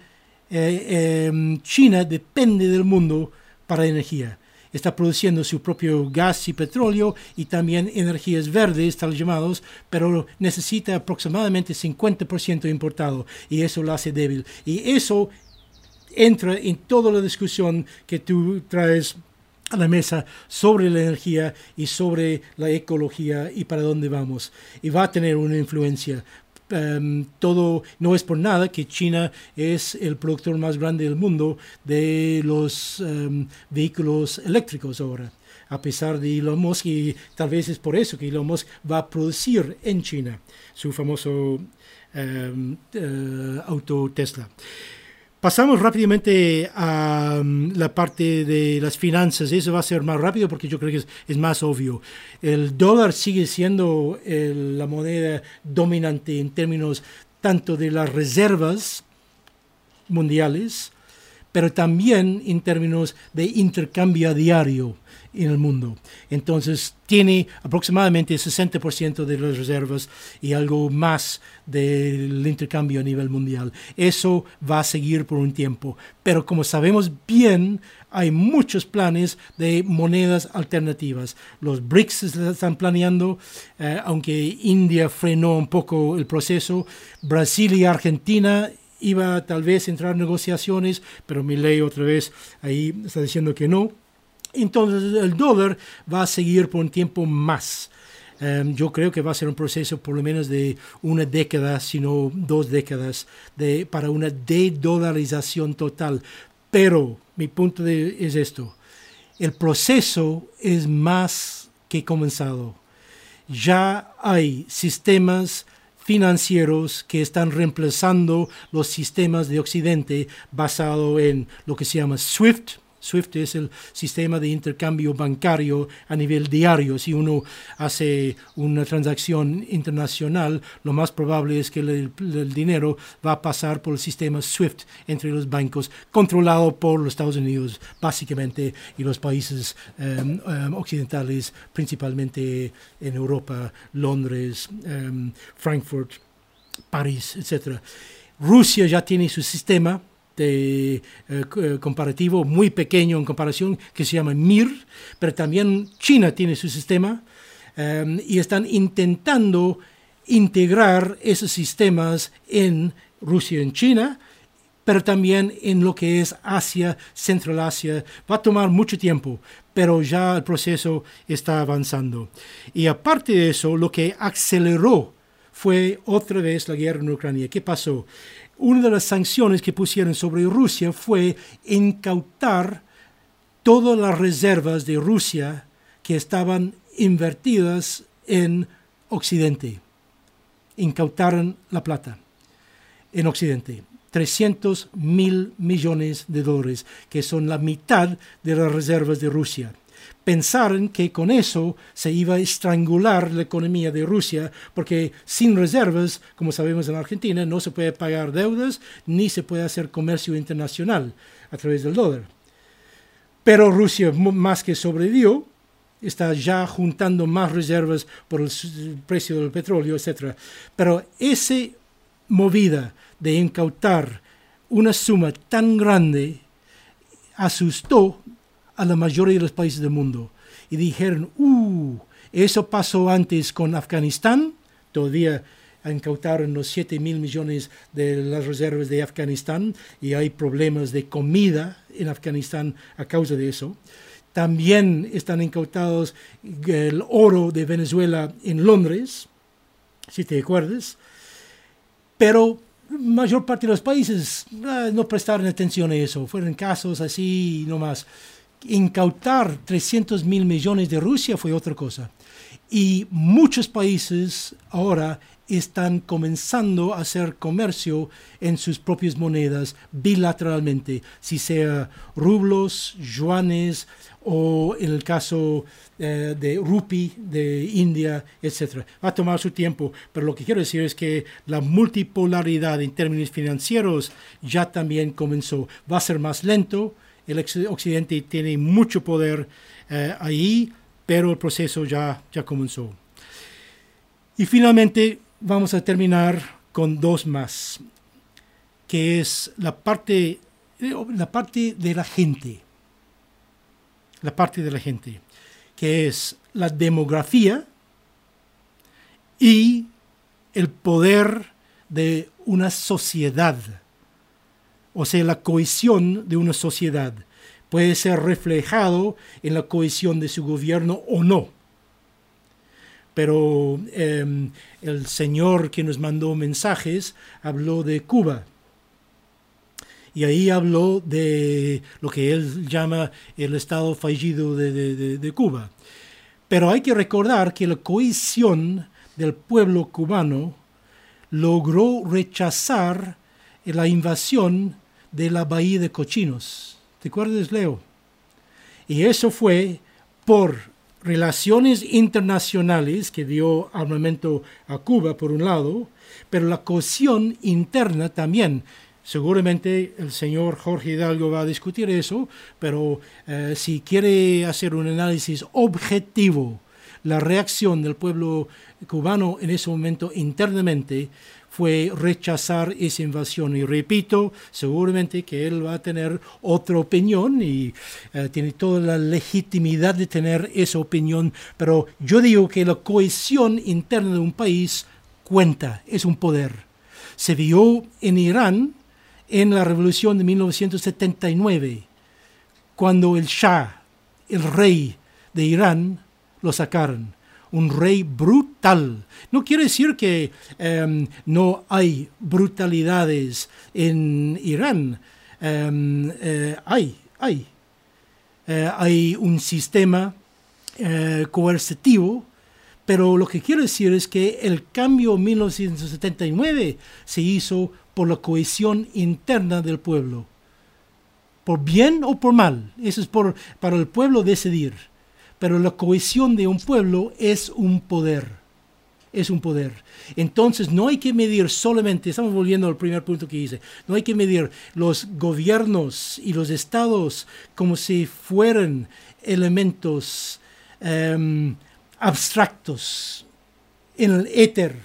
China depende del mundo para energía. Está produciendo su propio gas y petróleo y también energías verdes, tal llamados, pero necesita aproximadamente 50% importado y eso lo hace débil. Y eso entra en toda la discusión que tú traes a la mesa sobre la energía y sobre la ecología y para dónde vamos. Y va a tener una influencia. Todo no es por nada que China es el productor más grande del mundo de los vehículos eléctricos ahora, a pesar de Elon Musk, y tal vez es por eso que Elon Musk va a producir en China su famoso auto Tesla. Pasamos rápidamente a la parte de las finanzas. Eso va a ser más rápido porque yo creo que es más obvio. El dólar sigue siendo la moneda dominante en términos tanto de las reservas mundiales, pero también en términos de intercambio diario en el mundo. Entonces tiene aproximadamente 60% de las reservas y algo más del intercambio a nivel mundial. Eso va a seguir por un tiempo, pero como sabemos bien, hay muchos planes de monedas alternativas. Los BRICS están planeando, aunque India frenó un poco el proceso. Brasil y Argentina iba tal vez a entrar en negociaciones, pero Milei otra vez ahí está diciendo que no. Entonces el dólar va a seguir por un tiempo más. Yo creo que va a ser un proceso por lo menos de una década, si no 2 décadas, para una dedolarización total. Pero mi punto es esto. El proceso es más que comenzado. Ya hay sistemas financieros que están reemplazando los sistemas de Occidente basado en lo que se llama SWIFT, SWIFT es el sistema de intercambio bancario a nivel diario. Si uno hace una transacción internacional, lo más probable es que el dinero va a pasar por el sistema SWIFT entre los bancos, controlado por los Estados Unidos, básicamente, y los países occidentales, principalmente en Europa, Londres, Frankfurt, París, etc. Rusia ya tiene su sistema de comparativo muy pequeño en comparación, que se llama MIR, pero también China tiene su sistema y están intentando integrar esos sistemas en Rusia y en China, pero también en lo que es Asia, Central Asia. Va a tomar mucho tiempo, pero ya el proceso está avanzando. Y aparte de eso, lo que aceleró fue otra vez la guerra en Ucrania. ¿Qué pasó? Una de las sanciones que pusieron sobre Rusia fue incautar todas las reservas de Rusia que estaban invertidas en Occidente. Incautaron la plata en Occidente. 300.000 millones de dólares, que son la mitad de las reservas de Rusia. Pensaron que con eso se iba a estrangular la economía de Rusia, porque sin reservas, como sabemos en Argentina, no se puede pagar deudas ni se puede hacer comercio internacional a través del dólar. Pero Rusia, más que sobrevivió, está ya juntando más reservas por el precio del petróleo, etc. Pero esa movida de incautar una suma tan grande asustó a la mayoría de los países del mundo y dijeron, eso pasó antes con Afganistán, todavía incautaron los 7.000 millones de las reservas de Afganistán y hay problemas de comida en Afganistán a causa de eso. También están incautados el oro de Venezuela en Londres, si te acuerdas, pero la mayor parte de los países no prestaron atención a eso, fueron casos así nomás. Incautar 300.000 millones de Rusia fue otra cosa. Y muchos países ahora están comenzando a hacer comercio en sus propias monedas bilateralmente, si sea rublos, yuanes o en el caso de rupee de India, etc. Va a tomar su tiempo, pero lo que quiero decir es que la multipolaridad en términos financieros ya también comenzó. Va a ser más lento. El Occidente tiene mucho poder ahí, pero el proceso ya comenzó. Y finalmente vamos a terminar con dos más, que es la parte de la gente. La parte de la gente, que es la demografía y el poder de una sociedad. O sea, la cohesión de una sociedad puede ser reflejado en la cohesión de su gobierno o no. Pero el señor que nos mandó mensajes habló de Cuba. Y ahí habló de lo que él llama el estado fallido de Cuba. Pero hay que recordar que la cohesión del pueblo cubano logró rechazar la invasión de la Bahía de Cochinos. ¿Te acuerdas, Leo? Y eso fue por relaciones internacionales que dio armamento a Cuba, por un lado, pero la cohesión interna también. Seguramente el señor Jorge Hidalgo va a discutir eso, pero si quiere hacer un análisis objetivo, la reacción del pueblo cubano en ese momento internamente fue rechazar esa invasión. Y repito, seguramente que él va a tener otra opinión y tiene toda la legitimidad de tener esa opinión, pero yo digo que la cohesión interna de un país cuenta, es un poder. Se vio en Irán en la revolución de 1979, cuando el Shah, el rey de Irán, lo sacaron. Un rey brutal. No quiere decir que no hay brutalidades en Irán. Hay un sistema coercitivo, pero lo que quiero decir es que el cambio en 1979 se hizo por la cohesión interna del pueblo. por bien o por mal. Eso es para el pueblo decidir. Pero la cohesión de un pueblo es un poder. Es un poder. Entonces no hay que medir solamente, estamos volviendo al primer punto que hice, no hay que medir los gobiernos y los estados como si fueran elementos abstractos en el éter,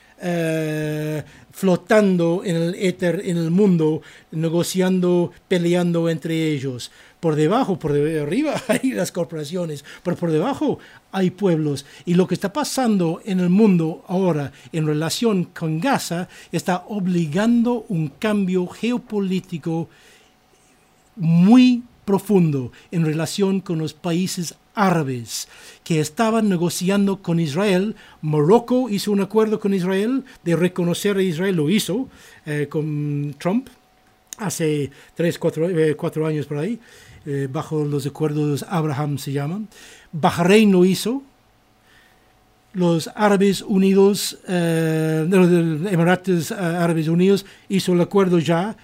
flotando en el éter, en el mundo, negociando, peleando entre ellos. Por debajo, por arriba hay las corporaciones, pero por debajo hay pueblos. Y lo que está pasando en el mundo ahora en relación con Gaza está obligando un cambio geopolítico muy profundo en relación con los países árabes que estaban negociando con Israel. Marruecos hizo un acuerdo con Israel de reconocer a Israel, lo hizo con Trump hace 4 años por ahí, bajo los acuerdos Abraham se llaman. Bahrein lo hizo. Los Árabes Unidos, los Emiratos Árabes Unidos hizo el acuerdo ya.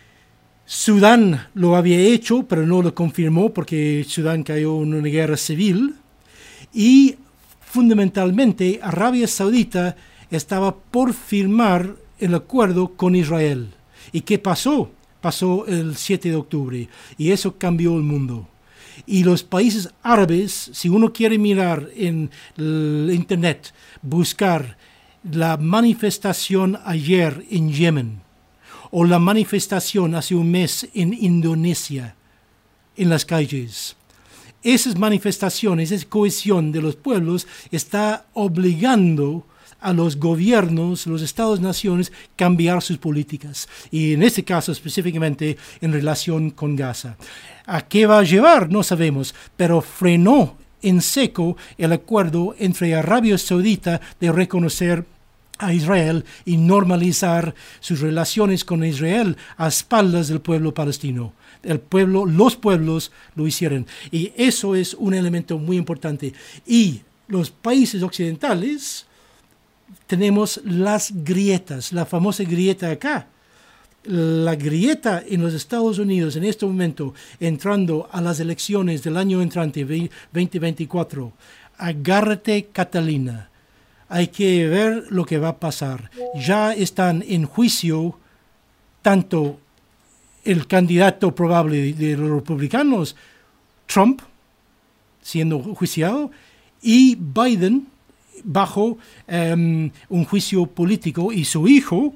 Sudán lo había hecho, pero no lo confirmó porque Sudán cayó en una guerra civil. Y fundamentalmente Arabia Saudita estaba por firmar el acuerdo con Israel. ¿Y qué pasó? Pasó el 7 de octubre y eso cambió el mundo. Y los países árabes, si uno quiere mirar en el internet, buscar la manifestación ayer en Yemen o la manifestación hace un mes en Indonesia, en las calles, esas manifestaciones, esa cohesión de los pueblos está obligando a los gobiernos, los estados-naciones, cambiar sus políticas. Y en este caso específicamente en relación con Gaza. ¿A qué va a llevar? No sabemos, pero frenó en seco el acuerdo entre Arabia Saudita de reconocer a Israel y normalizar sus relaciones con Israel a espaldas del pueblo palestino. Los pueblos lo hicieron. Y eso es un elemento muy importante. Y los países occidentales tenemos las grietas, la famosa grieta acá. La grieta en los Estados Unidos en este momento, entrando a las elecciones del año entrante, 2024, agárrate Catalina. Hay que ver lo que va a pasar. Ya están en juicio tanto el candidato probable de los republicanos, Trump, siendo juiciado, y Biden, bajo un juicio político, y su hijo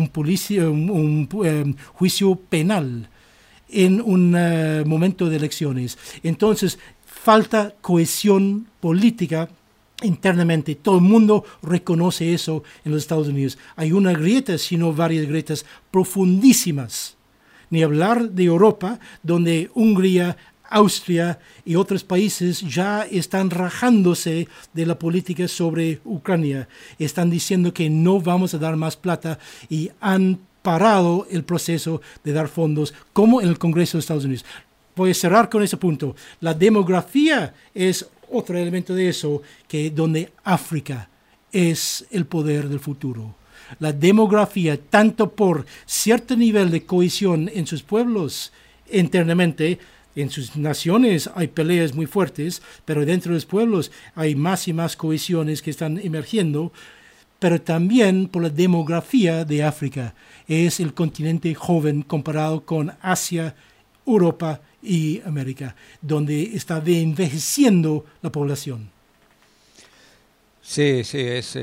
un juicio penal en un momento de elecciones. Entonces, falta cohesión política internamente. Todo el mundo reconoce eso en los Estados Unidos. Hay una grieta, sino varias grietas profundísimas. Ni hablar de Europa, donde Hungría, Austria y otros países ya están rajándose de la política sobre Ucrania. Están diciendo que no vamos a dar más plata y han parado el proceso de dar fondos, como en el Congreso de Estados Unidos. Voy a cerrar con ese punto. La demografía es otro elemento de eso, que donde África es el poder del futuro. La demografía, tanto por cierto nivel de cohesión en sus pueblos internamente, en sus naciones hay peleas muy fuertes, pero dentro de los pueblos hay más y más cohesiones que están emergiendo, pero también por la demografía de África. Es el continente joven comparado con Asia, Europa y América, donde está envejeciendo la población. Sí, es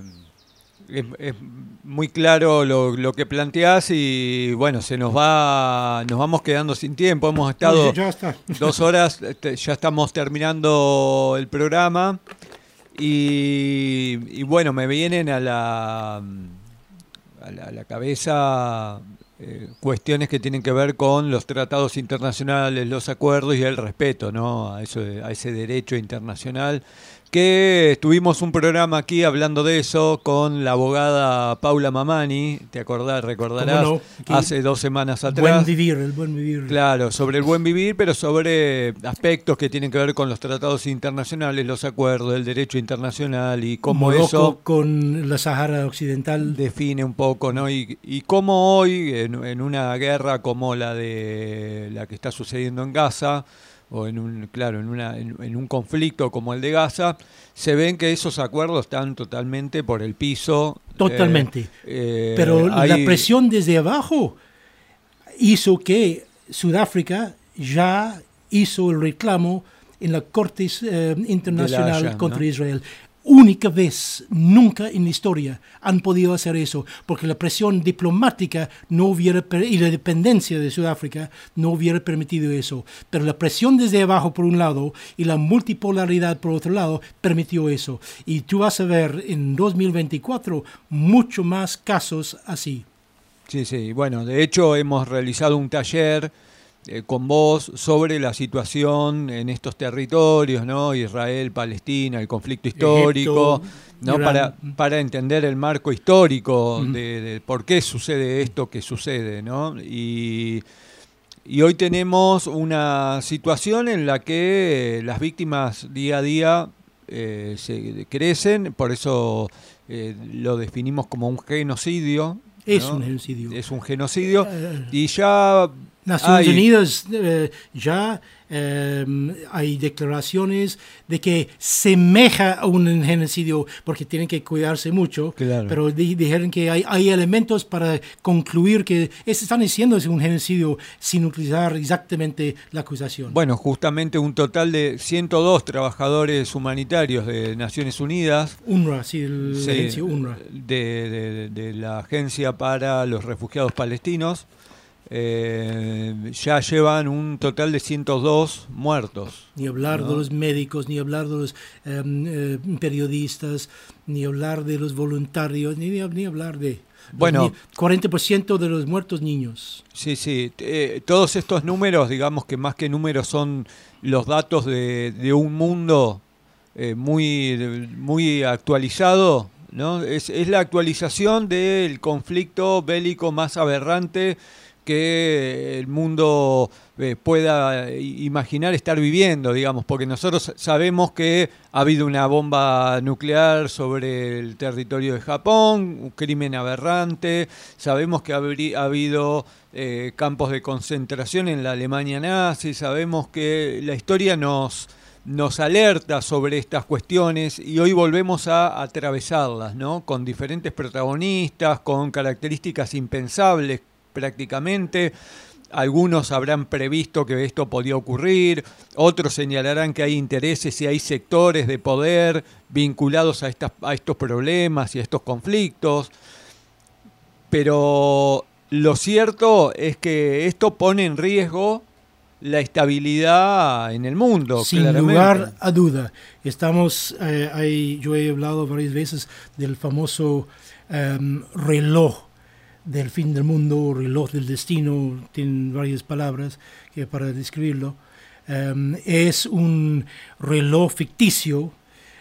muy claro lo que planteás y bueno, nos vamos quedando sin tiempo. Hemos estado 2 horas, ya estamos terminando el programa y bueno, me vienen a la cabeza cuestiones que tienen que ver con los tratados internacionales, los acuerdos y el respeto, ¿no? A ese derecho internacional que tuvimos un programa aquí hablando de eso con la abogada Paula Mamani, recordarás, no, hace 2 semanas atrás. El buen vivir. Claro, sobre el buen vivir, pero sobre aspectos que tienen que ver con los tratados internacionales, los acuerdos, el derecho internacional y cómo Morocco eso con la Sahara Occidental define un poco, ¿no? Y cómo hoy, en una guerra como la que está sucediendo en Gaza, o en un conflicto como el de Gaza, se ven que esos acuerdos están totalmente por el piso. Totalmente. Pero la presión desde abajo hizo que Sudáfrica ya hizo el reclamo en la Corte Internacional Haya, contra ¿no? Israel. Única vez, nunca en la historia han podido hacer eso, porque la presión diplomática y la dependencia de Sudáfrica no hubiera permitido eso. Pero la presión desde abajo por un lado y la multipolaridad por otro lado permitió eso. Y tú vas a ver en 2024 mucho más casos así. Sí. Bueno, de hecho hemos realizado un taller con vos sobre la situación en estos territorios, ¿no? Israel, Palestina, el conflicto histórico, Egipto, ¿no? Para entender el marco histórico Uh-huh. de por qué sucede esto que sucede, ¿no? Y hoy tenemos una situación en la que las víctimas día a día se crecen, por eso lo definimos como un genocidio. Es ¿no? un genocidio. Es un genocidio y ya Naciones Unidas ya hay declaraciones de que semeja a un genocidio porque tienen que cuidarse mucho, Claro. pero dijeron que hay elementos para concluir que están diciendo es un genocidio sin utilizar exactamente la acusación. Bueno, justamente un total de 102 trabajadores humanitarios de Naciones Unidas, UNRWA, sí, la agencia UNRWA. de la Agencia para los Refugiados Palestinos, ya llevan un total de 102 muertos. Ni hablar ¿no? de los médicos, ni hablar de los periodistas, ni hablar de los voluntarios, ni hablar de... Bueno, 40% de los muertos niños. Sí. Todos estos números, digamos que más que números son los datos de un mundo muy actualizado, ¿no? Es la actualización del conflicto bélico más aberrante que el mundo pueda imaginar estar viviendo, digamos, porque nosotros sabemos que ha habido una bomba nuclear sobre el territorio de Japón, un crimen aberrante, sabemos que ha habido campos de concentración en la Alemania nazi, sabemos que la historia nos alerta sobre estas cuestiones y hoy volvemos a atravesarlas, ¿no? Con diferentes protagonistas, con características impensables prácticamente. Algunos habrán previsto que esto podía ocurrir, otros señalarán que hay intereses y hay sectores de poder vinculados a estos problemas y a estos conflictos, pero lo cierto es que esto pone en riesgo la estabilidad en el mundo. Sin claramente. lugar a duda. Yo he hablado varias veces del famoso reloj del fin del mundo, reloj del destino, tienen varias palabras para describirlo. Es un reloj ficticio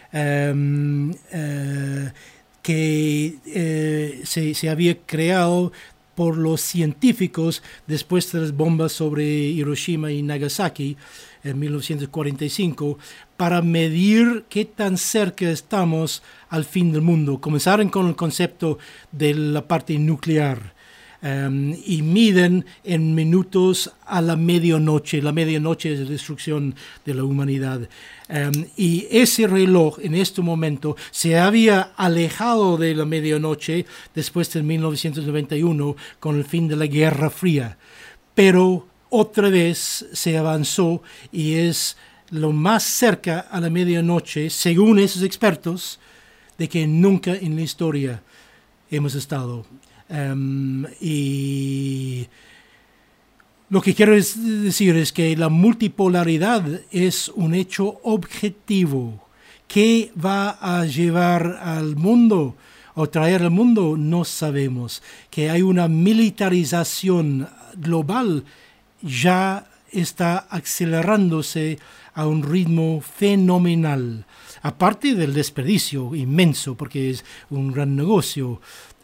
que se había creado por los científicos después de las bombas sobre Hiroshima y Nagasaki en 1945 para medir qué tan cerca estamos al fin del mundo. Comenzaron con el concepto de la parte nuclear y miden en minutos a la medianoche. La medianoche es la destrucción de la humanidad. Y ese reloj en este momento se había alejado de la medianoche después de 1991 con el fin de la Guerra Fría. Pero otra vez se avanzó y es lo más cerca a la medianoche, según esos expertos, de que nunca en la historia hemos estado. Y lo que quiero decir es que la multipolaridad es un hecho objetivo. ¿Qué va a llevar al mundo o traer al mundo? No sabemos. Que hay una militarización global ya está acelerándose a un ritmo fenomenal. aparte del desperdicio inmenso, porque es un gran negocio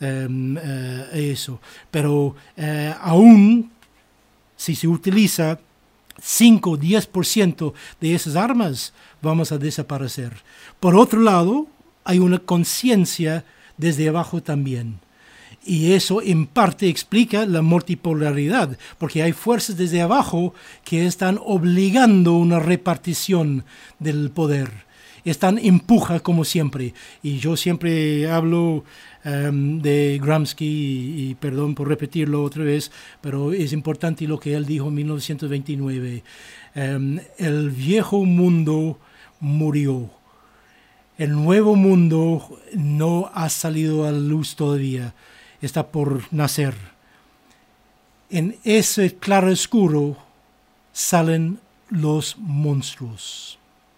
eso, pero aún si se utiliza 5 o 10% de esas armas, vamos a desaparecer. Por otro lado, hay una conciencia desde abajo también. Y eso en parte explica la multipolaridad, porque hay fuerzas desde abajo que están obligando una repartición del poder. Están empuja como siempre. Y yo siempre hablo de Gramsci, y perdón por repetirlo otra vez, pero es importante lo que él dijo en 1929. El viejo mundo murió. El nuevo mundo no ha salido a la luz todavía. Está por nacer. En ese claroscuro salen los monstruos.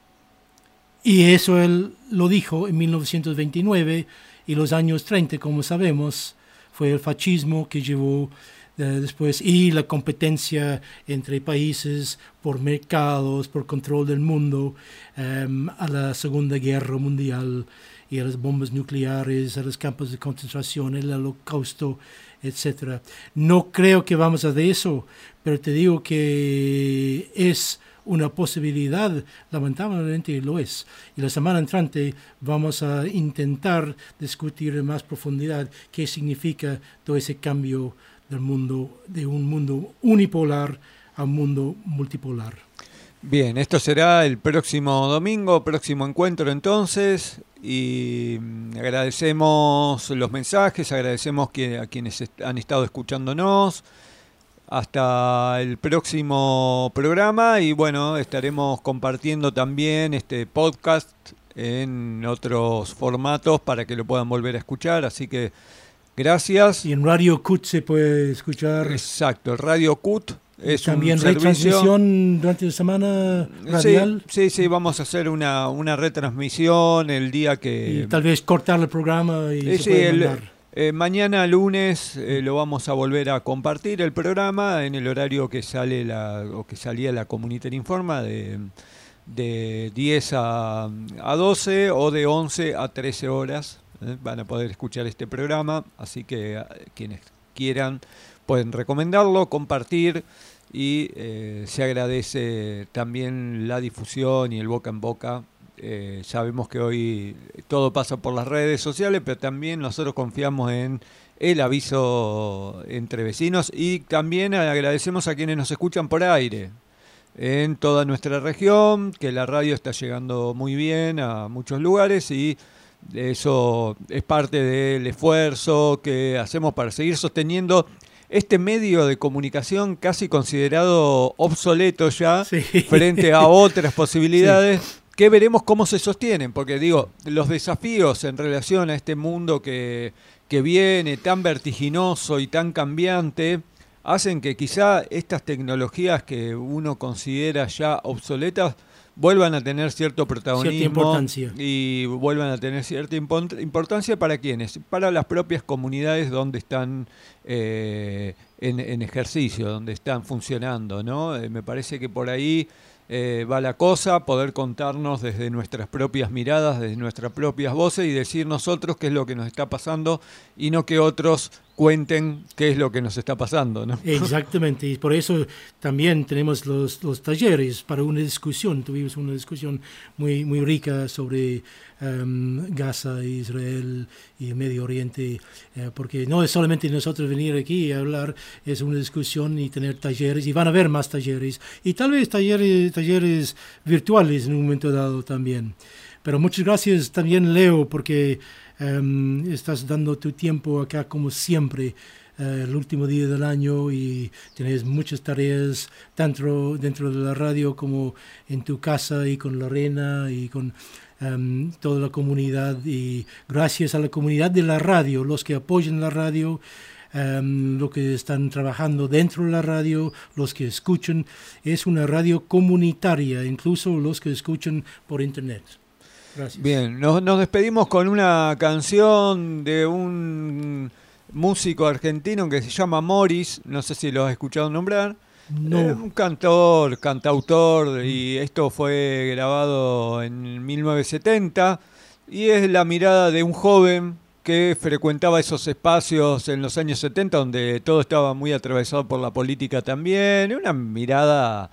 Y eso él lo dijo en 1929, y los años 30, como sabemos, fue el fascismo que llevó después, y la competencia entre países por mercados, por control del mundo, a la Segunda Guerra Mundial, y a las bombas nucleares, a los campos de concentración, el holocausto, etc. No creo que vamos a de eso, pero te digo que es una posibilidad, lamentablemente lo es. Y la semana entrante vamos a intentar discutir en más profundidad qué significa todo ese cambio del mundo, de un mundo unipolar a un mundo multipolar. Bien, esto será el próximo domingo, próximo encuentro entonces, y agradecemos los mensajes, agradecemos a quienes han estado escuchándonos. Hasta el próximo programa, y bueno, estaremos compartiendo también este podcast en otros formatos para que lo puedan volver a escuchar, así que gracias. Y en Radio CUT se puede escuchar. Exacto, el Radio CUT es también un servicio. Retransmisión durante la semana radial. Sí, vamos a hacer una retransmisión el día que... Y tal vez cortar el programa y se puede mandar. Mañana lunes lo vamos a volver a compartir el programa en el horario que sale que salía la Comunitaria Informa de 10 a 12 o de 11 a 13 horas. Van a poder escuchar este programa, así que quienes quieran pueden recomendarlo, compartir, y se agradece también la difusión y el boca en boca. Sabemos que hoy todo pasa por las redes sociales, pero también nosotros confiamos en el aviso entre vecinos, y también agradecemos a quienes nos escuchan por aire en toda nuestra región, que la radio está llegando muy bien a muchos lugares, y eso es parte del esfuerzo que hacemos para seguir sosteniendo este medio de comunicación casi considerado obsoleto ya, sí, frente a otras posibilidades. Sí. Que veremos cómo se sostienen, porque digo, los desafíos en relación a este mundo que viene tan vertiginoso y tan cambiante, hacen que quizá estas tecnologías que uno considera ya obsoletas vuelvan a tener cierto protagonismo y vuelvan a tener cierta importancia. ¿Para quiénes? Para las propias comunidades donde están en ejercicio, donde están funcionando, ¿no? Me parece que por ahí va la cosa, poder contarnos desde nuestras propias miradas, desde nuestras propias voces, y decir nosotros qué es lo que nos está pasando, y no que otros cuenten qué es lo que nos está pasando, ¿no? Exactamente, y por eso también tenemos los talleres para una discusión. Tuvimos una discusión muy rica sobre Gaza, Israel y el Medio Oriente, porque no es solamente nosotros venir aquí a hablar, es una discusión y tener talleres, y van a haber más talleres, y tal vez talleres virtuales en un momento dado también. Pero muchas gracias también, Leo, porque estás dando tu tiempo acá como siempre, el último día del año, y tienes muchas tareas tanto dentro de la radio como en tu casa, y con Lorena y con toda la comunidad. Y gracias a la comunidad de la radio, los que apoyan la radio, los que están trabajando dentro de la radio, los que escuchan. Es una radio comunitaria, incluso los que escuchan por internet. Gracias. Bien, nos despedimos con una canción de un músico argentino que se llama Morris, no sé si lo has escuchado nombrar, No. Un cantautor, y esto fue grabado en 1970, y es la mirada de un joven que frecuentaba esos espacios en los años 70, donde todo estaba muy atravesado por la política también. Una mirada,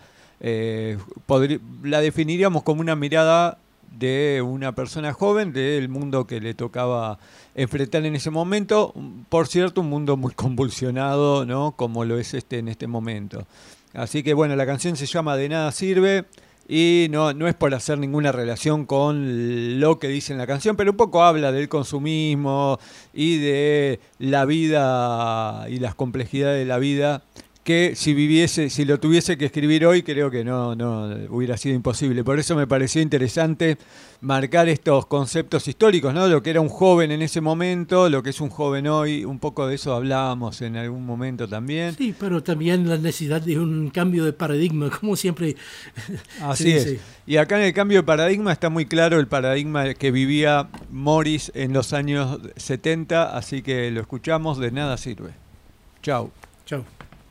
la definiríamos como una mirada de una persona joven del mundo que le tocaba enfrentar en ese momento. Por cierto, un mundo muy convulsionado, ¿no? Como lo es en este momento. Así que bueno, la canción se llama De Nada Sirve, y no es por hacer ninguna relación con lo que dice en la canción, pero un poco habla del consumismo y de la vida y las complejidades de la vida, que si lo tuviese que escribir hoy, creo que no hubiera sido imposible. Por eso me pareció interesante marcar estos conceptos históricos, ¿no? Lo que era un joven en ese momento, lo que es un joven hoy, un poco de eso hablábamos en algún momento también. Sí, pero también la necesidad de un cambio de paradigma, como siempre. Así es. Y acá en el cambio de paradigma está muy claro el paradigma que vivía Morris en los años 70, así que lo escuchamos, De Nada Sirve. Chau. Chau.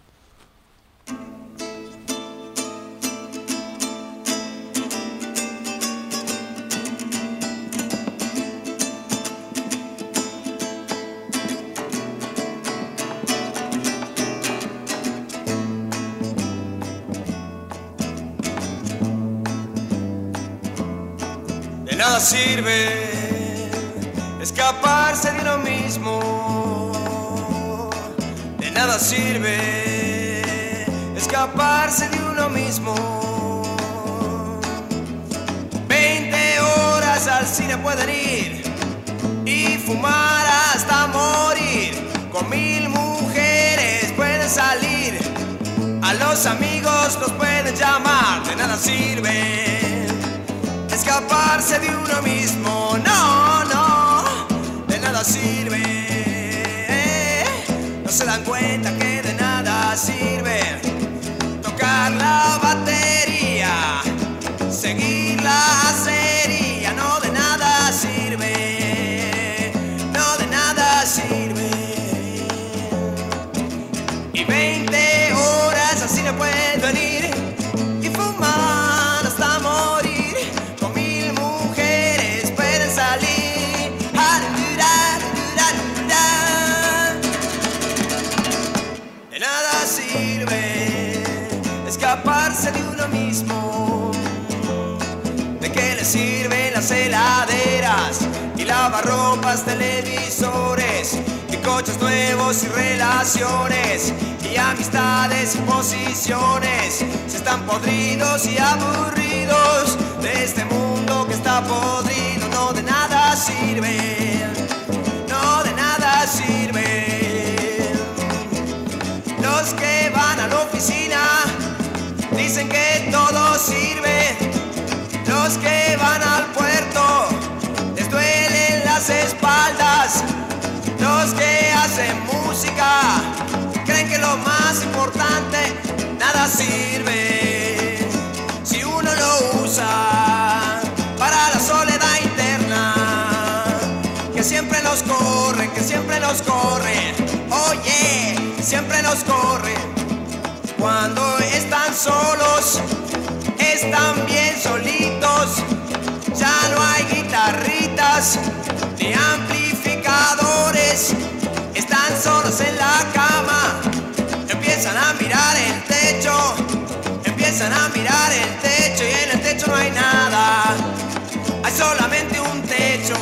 De nada sirve escaparse de uno mismo. De nada sirve escaparse de uno mismo. 20 horas al cine pueden ir y fumar hasta morir. Con 1000 mujeres pueden salir, a los amigos los pueden llamar. De nada sirve escaparse de uno mismo, no, de nada sirve. No se dan cuenta que de nada sirve tocar la batería, seguir la serie. No, de nada sirve, no, de nada sirve. Y 20 horas así no pueden ir y fumar hasta morir. Escaparse de uno mismo. ¿De qué le sirven las heladeras y lavarropas, televisores y coches nuevos y relaciones y amistades y posiciones? Si están podridos y aburridos de este mundo que está podrido, no, de nada sirve, no, de nada sirve. Los que van a la oficina dicen que todo sirve. Los que van al puerto les duelen las espaldas. Los que hacen música creen que lo más importante nada sirve si uno lo usa para la soledad interna. Que siempre nos corren, que siempre nos corren. Oye, siempre nos corren. Cuando están solos, están bien solitos. Ya no hay guitarritas ni amplificadores. Están solos en la cama. Empiezan a mirar el techo. Empiezan a mirar el techo y en el techo no hay nada. Hay solamente un techo.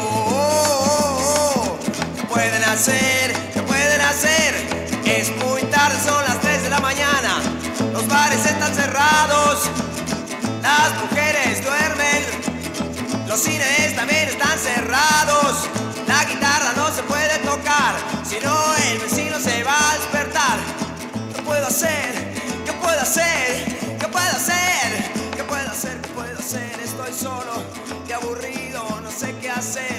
¿Qué pueden hacer? ¿Qué pueden hacer? Es muy tarde, son las 3 de la mañana. Los bares están cerrados, las mujeres duermen, los cines también están cerrados. La guitarra no se puede tocar, si no el vecino se va a despertar. ¿Qué puedo hacer? ¿Qué puedo hacer? ¿Qué puedo hacer? ¿Qué puedo hacer? ¿Qué puedo hacer? Estoy solo, qué aburrido, no sé qué hacer.